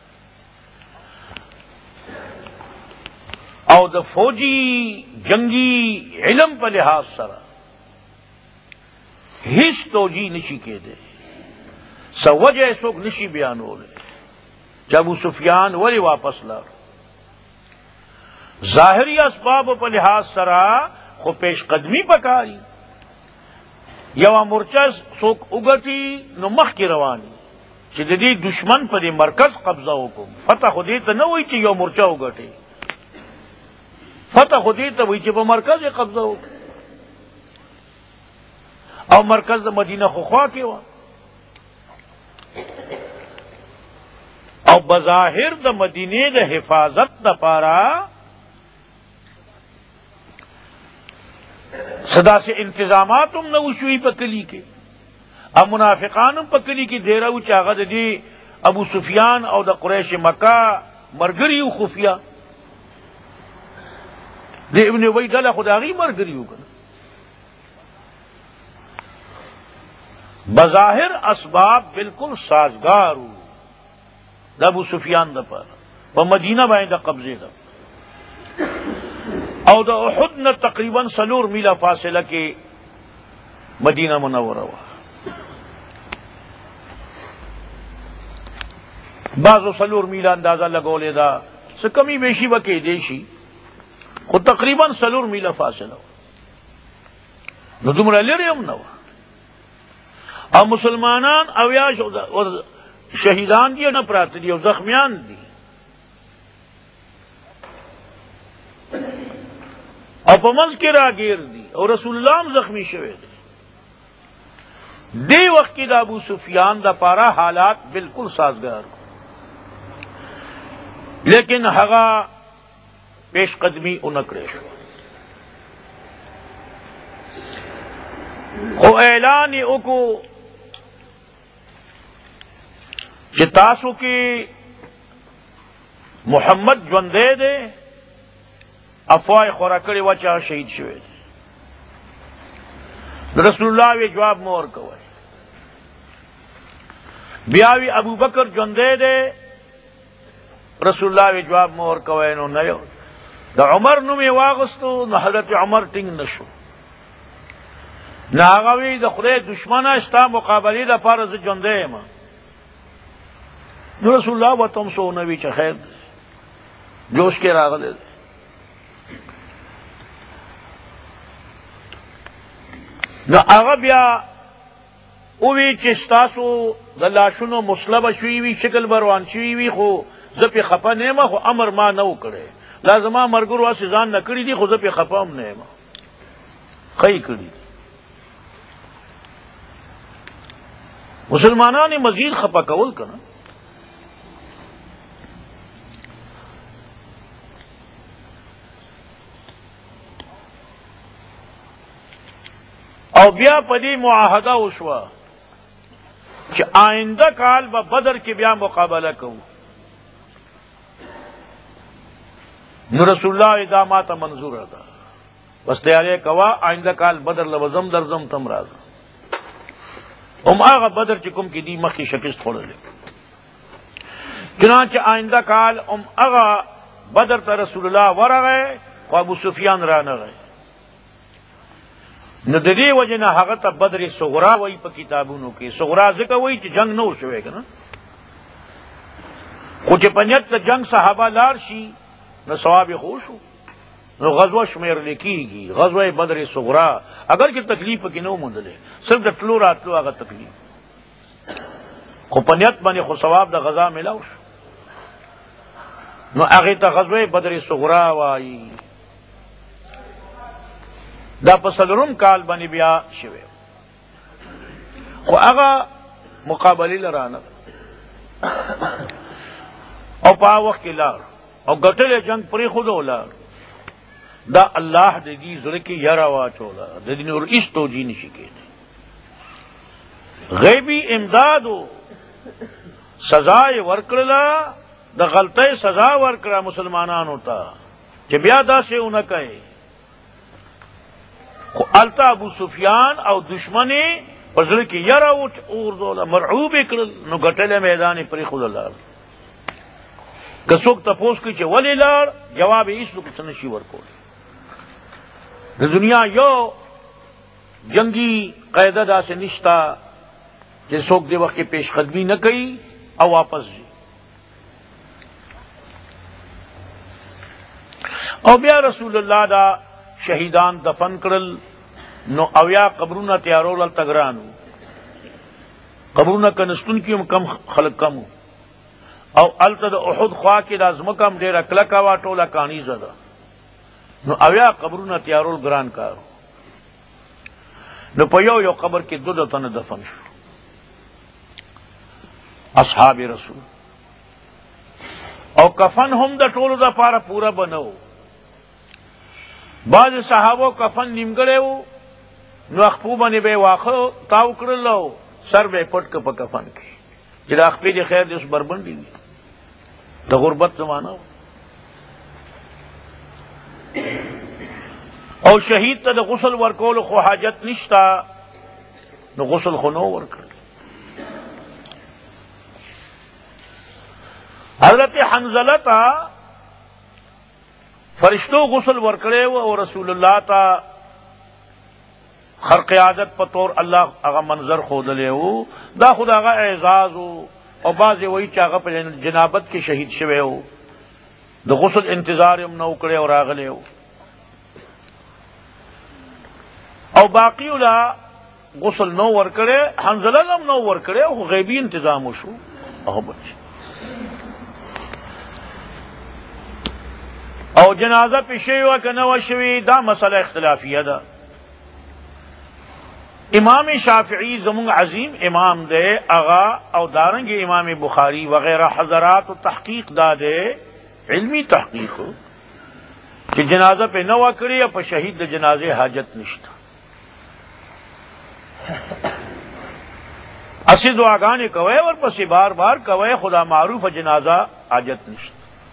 او د فوجی جنگی علم په لحاظ سره هیڅ توجیه نشي کېده سو وجہ څوک نشي بیانولی چې ابو سفیان ولی واپس لاړ ظاهری اسباب په لحاظ سره خو پیش قدمی پکاري یو مورچه څوک وګټي نو مخکې رواني چې د دې دشمن په دې مرکز قبضه وکړو فتح خو دې ته نه وایي چې یو مورچه وګټي فتح خو دې ته وایي چې په مرکز یې قبضه وکړي او مرکز د مدینه خو خوا کې و او بظاہر د مدینے د حفاظت د پارا صدا سے انتظامات نہ وشوی پکلی کے اب منافقان پکلی کی دیرا چاغد دی ابو سفیان او د قریش مکہ مرگری خفیہ دی ابن ابی ڈلا خداغی مرگری ہو کنا بظاہر اسباب بالکل سازگار ہو دا ابو سفیان دا پارا وہ مدینہ بائیں دا قبضے دا او دا احد نہ تقریباً سلور میلہ فاصلہ کے مدینہ منورہ ہوا بعض و سلور میلہ اندازہ لگولے دا سکمی بیشی وکے دیشی خود تقریباً سلور میلہ فاصلہ ہوا نو دمرا لرے ہم نہ ہوا او مسلمانان اویاش شہیدان دی نہ پرات دی او زخمیان دی او په منځ کې راګیر دي او رسول الله هم زخمی شوی دی دی وخت کې د ابو سفیان د پارا حالات بالکل سازگار لیکن هغه پیش قدمی اونکړې شو خو اعلان یې وکړو چې تاسو کې محمد ژوندی دی افواه خورا کړي و چا شهید شوی رسول الله وی جواب مور کوي بیا وی ابو بکر ژوندی دی رسول الله وی جواب مور کوي نو نه یو د عمر نوم یې واغستو نو حضرت عمر ټینګ نشو نه هغه وی د خدای دشمنه ستا مقابله د فرض ژوندی یم نو رسول الله وتم سو نوی چې خیر جوش کې راغله نو هغه بیا اووی چې ستاسو د لاشونو مصلبه شوي وي شکل بروان شوي وي خو زه پې خفه نه یم خو امر ما نه و کړی دا زما ملګرو هسې ځان نه کړي دي خو زه پې خفه هم نه یم ښه یې کړي دي مسلمانان یې مزید خفه کول که نه او بیا پدی معاہدہ وشوا کہ آئندہ کال با بدر کی بیا مقابلہ کو نو رسول اللہ ادامات منظور تھا بس تیارے کوا آئندہ کال بدر لوزم درزم تم راز آغا بدر چکم کی دی مخی شکست خوڑ لے چنانچہ آئندہ کال آغا بدر تا رسول اللہ ورہ گئے و ابو سفیان رانا گئے نو د دې وجه نه هغه ته بدر صغرا وایي په کتابونو کې صغرا ځکه وایي چې جنگ نه و شوی که نه خو چې په نیت د جنگ صحابه لاړ شي نو ثواب یې خو شو نو غزوه شمیرلی کېږي غزوه بدر صغرا اگر چې تکلیف پکې نه و موندلی صرف د تلو راتلو هغه تکلیف خو په نیت باندې خو ثواب د غزا میلاو شو نو هغې ته غزوه بدر صغرا وایي دا پسلرم کال بنی بیا شوی خو هغه مقابله لرانه او په وخت کې لار او ګټلې جنگ پرې خود ولار دا الله دې دې زړه کې یاره واچولا د دې نور هیڅ توجیه نشي کېدی غیبی امداد سزا یې ورکړله د غلطۍ سزا ورکړه مسلمانانو ته چې بیا داسې ونه کوي التا ابو سفیان او دشمنی پزړه کې یره اوردوله مرعوب یې کړل نو ګټلی میدان یې پرېښود لاړ که څوک تپوس کوي چې ولې لاړ جواب یې هېڅوک څه نشي ورکولی د دنیا یو جنگی قاعده داسې نشته چې څوک دې وخت کې پیش قدمي نه کوي او واپس ځي او بیا رسول الله دا شہیدان دفن کرل نو اویا قبرونه تیارول التگرانو قبرونه کنستون کیم کم خلق کمو او الته د احد خوا کې د ازمکم ډیره کلکا وا ټوله کانی زده نو اویا قبرونه تیارول ګران کارو نو په یو قبر کې دو تنه دفن شو اصحاب رسول او کفن هم د ټولو د پاره پورا بنو. بعض صحابو کفن نیمګړی وو نو اخپو باندې به واخه تاو کړلو سر به پټ په کفن کې چې د اخپې د خیر د اوس بربنډي دي د غربت زمانہ او شهید ته د غسل ورکول خو حاجت نشتا نو غسل خو نو ورکړ. حضرت حنظلہ تا فرشتوں غسل ورکڑے او رسول اللہ تا خرق عادت پطور اللہ اغا منظر خود لے ہو دا خود اغا اعزاز ہو اور بعض وہی چاغا پہ جنابت کے شہید شوے ہو دا غسل انتظار ام نو کرے اور آغلے ہو او باقی اولا غسل نو ورکڑے حنظلہ لم نو ورکڑے او غیبی انتظام ہو شو او بچ او جنازہ پیشے ہوا کہ نہ شوی دا مسئلہ اختلافیہ دا. امام شافعی زمون عظیم امام دے اغا او دارنگ امام بخاری وغیرہ حضرات و تحقیق دا دے علمی تحقیق کہ جنازہ پہ نہ وکڑی یا پہ شہید دے جنازے حاجت نشتا. اسی دعاگانے کوئے اور پسی بار بار کوئے خدا معروف جنازہ حاجت نشتا.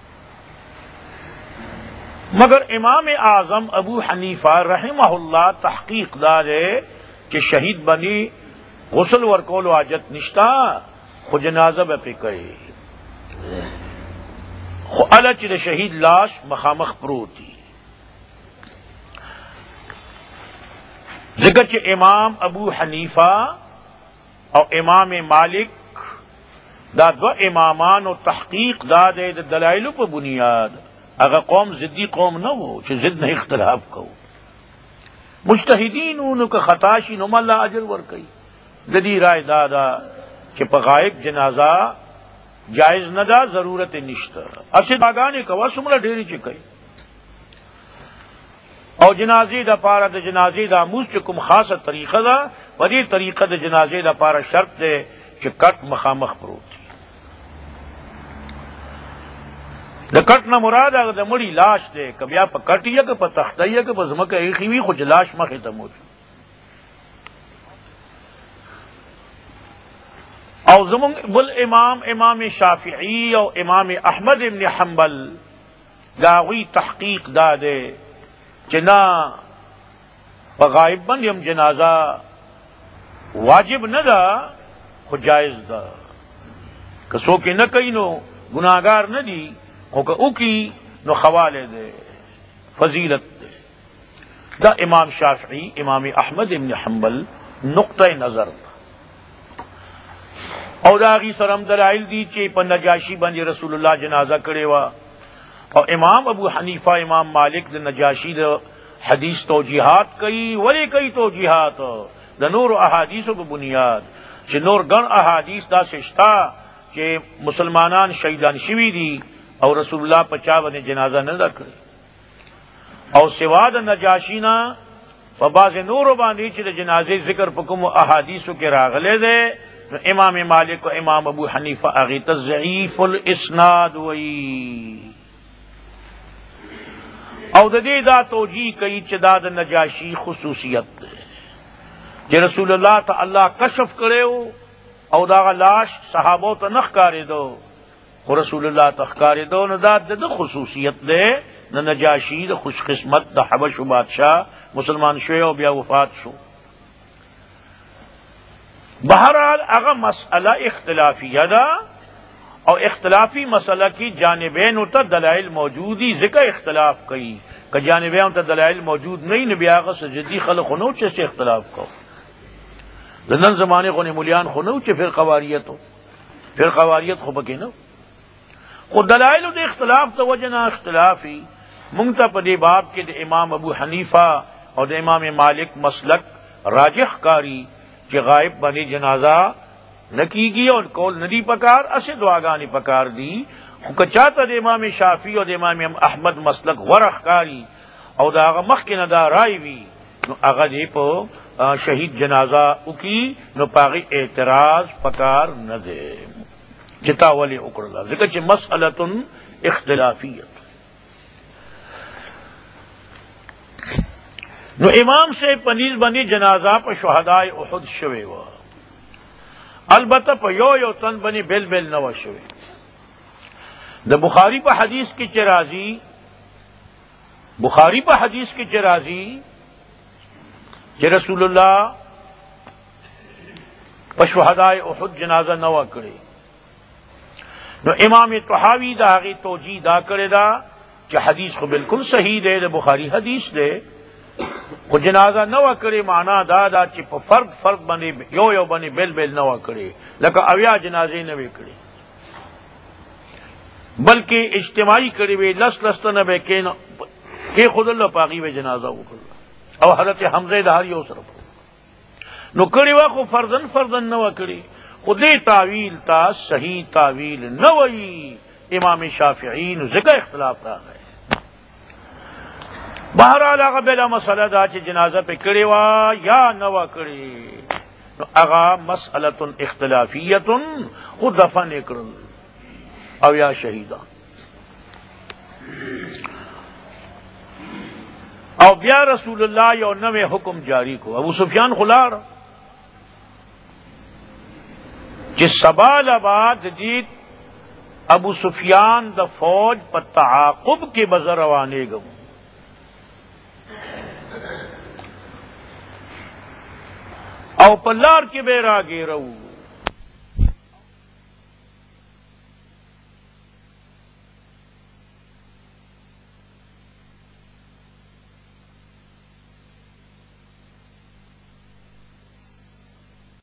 مگر امام اعظم ابو حنیفہ رحمہ اللہ تحقیق دارے کہ شہید بنی غسل ورکول حاجت نشتا خو جنازہ پہ کہے خو الچ شہید لاش مخامخ پروتی ذکر کہ امام ابو حنیفہ اور امام مالک دا دو امامان و تحقیق دا دے دلائل پہ بنیاد اگر قوم ضدی قوم نہ ہو کہ ضد نہیں اختلاف کو مجتہدین ان کا خطاشی نم اللہ اجر ورکئی جدی رائے دادا کہ پغائب جنازہ جائز نہ دا ضرورت نشتا اسے داگانے کوا سمرا ڈیری چکئی او جنازی دا پارا دا جنازی دا موز چکم خاص طریقہ دا ودی طریقہ دا جنازی دا پارا شرط دے کہ کٹ مخامخ پروتی دا کٹ نہ مراد اگر دا مڑی لاش دے کبیا پا کٹیا کہ پا تختیا کہ پا زمکہ ایخیوی خود لاش مخی تا موجود او زمان بل امام شافعی او امام احمد ابن حنبل داوی تحقیق دا دے چنا پا غائب بند یم جنازہ واجب نہ دا خود جائز دا کسو کے نہ کئی نو گناہگار نہ دی او کی نو خوالے دے فضیلت دے دا امام شافعی امام احمد ابن حنبل نقطہ نظر او داغی سرم دلائل دی چے پا نجاشی بندی رسول اللہ جنازہ کرے وا اور امام ابو حنیفہ امام مالک دا نجاشی دا حدیث توجیحات کئی ولی کئی توجیحات دا نور احادیث و بنیاد چے نور گن احادیث دا سشتا کہ مسلمانان شہیدان شوی دی اور رسول اللہ پچا بنے جنازہ نہ رکھے اور سواد نجاشینا فباز نور باندھی چلے جنازے ذکر پکم احادیث کے راغلے دے امام مالک و امام ابو حنیفہ اغیت ضعیف الاسناد وئی او دے دا توجیہ کئی چدا دا نجاشی خصوصیت دے کہ رسول اللہ تا اللہ کشف کرے او دا لاش صحابہ تا نخ کارے دو رسول اللہ تخکار دو نہ داد دے خصوصیت دے نہ نجاشی دا خوش قسمت دا حبش و بادشاہ مسلمان شوے او بیا وفات شو. بہرحال اگر مسئلہ اختلافیہ دا اور اختلافی مسئلہ کی جانبین تا دلائل موجودی ذکر اختلاف کئی کہ جانبین تا دلائل موجود نہیں نبی آغا سجدی خلق خنوچے سے اختلاف کو زندن زمانے خون ملیان خنوچے پھر قواریت خو بکے نو خود دلائل دے اختلاف تو وجنا اختلافی منگتا پدی باب کے دے امام ابو حنیفہ اور دے امام مالک مسلک راجح کاری کہ غائب بنی جنازہ نہ کی گی اور کول ندی پکار اسے دعاگانی پکار دی چاہتا دے امام شافی اور دے امام احمد مسلک ورخ کاری اور دا آغا مخ کے ندا رائی بھی نو آغا دے پو شہید جنازہ اکی نو پاغی اعتراض پکار نہ دے چتا ولی اکڑلا ذکر چ مسئلۃ اختلافیت. نو امام سے پنیز بنی جنازہ پہ شہدائے احد شوے وا البتہ پہ یو تن بنی بیل بیل نو شوے. دا بخاری پہ حدیث کی چرازی کہ رسول اللہ پہ شہدائے احد جنازہ نو کرے. نو امام طحاوی دا آگی توجیہ دا کرے دا کہ حدیث کو بالکل صحیح دے دا بخاری حدیث دے کو جنازہ نو کرے مانا دا چی پا فرق بنی یو بنی بیل بیل نو کرے لکا اویا جنازے نوے کرے بلکہ اجتماعی کرے وے لس نبے کہ خود اللہ پاقی وے جنازہ وکر او حضرت حمزہ دہاری او صرف نو کرے وا خو فردن نو کرے خودی تعویل تا صحیح تعویل نوئی امام شافعی نو ذکر اختلاف رہا ہے. بہرحال آغا بلا مسئلہ دا چی جنازہ پہ کرے وا یا نوا کرے نو آغا مسئلۃ اختلافیت خود دفن اکرل او یا شہیدہ او بیا رسول اللہ یو نوے حکم جاری کو ابو سفیان خلار جس سبال آباد جیت ابو سفیان دا فوج پر تعاقب کے بزر روانے گو او پلار کے بے راگے رہو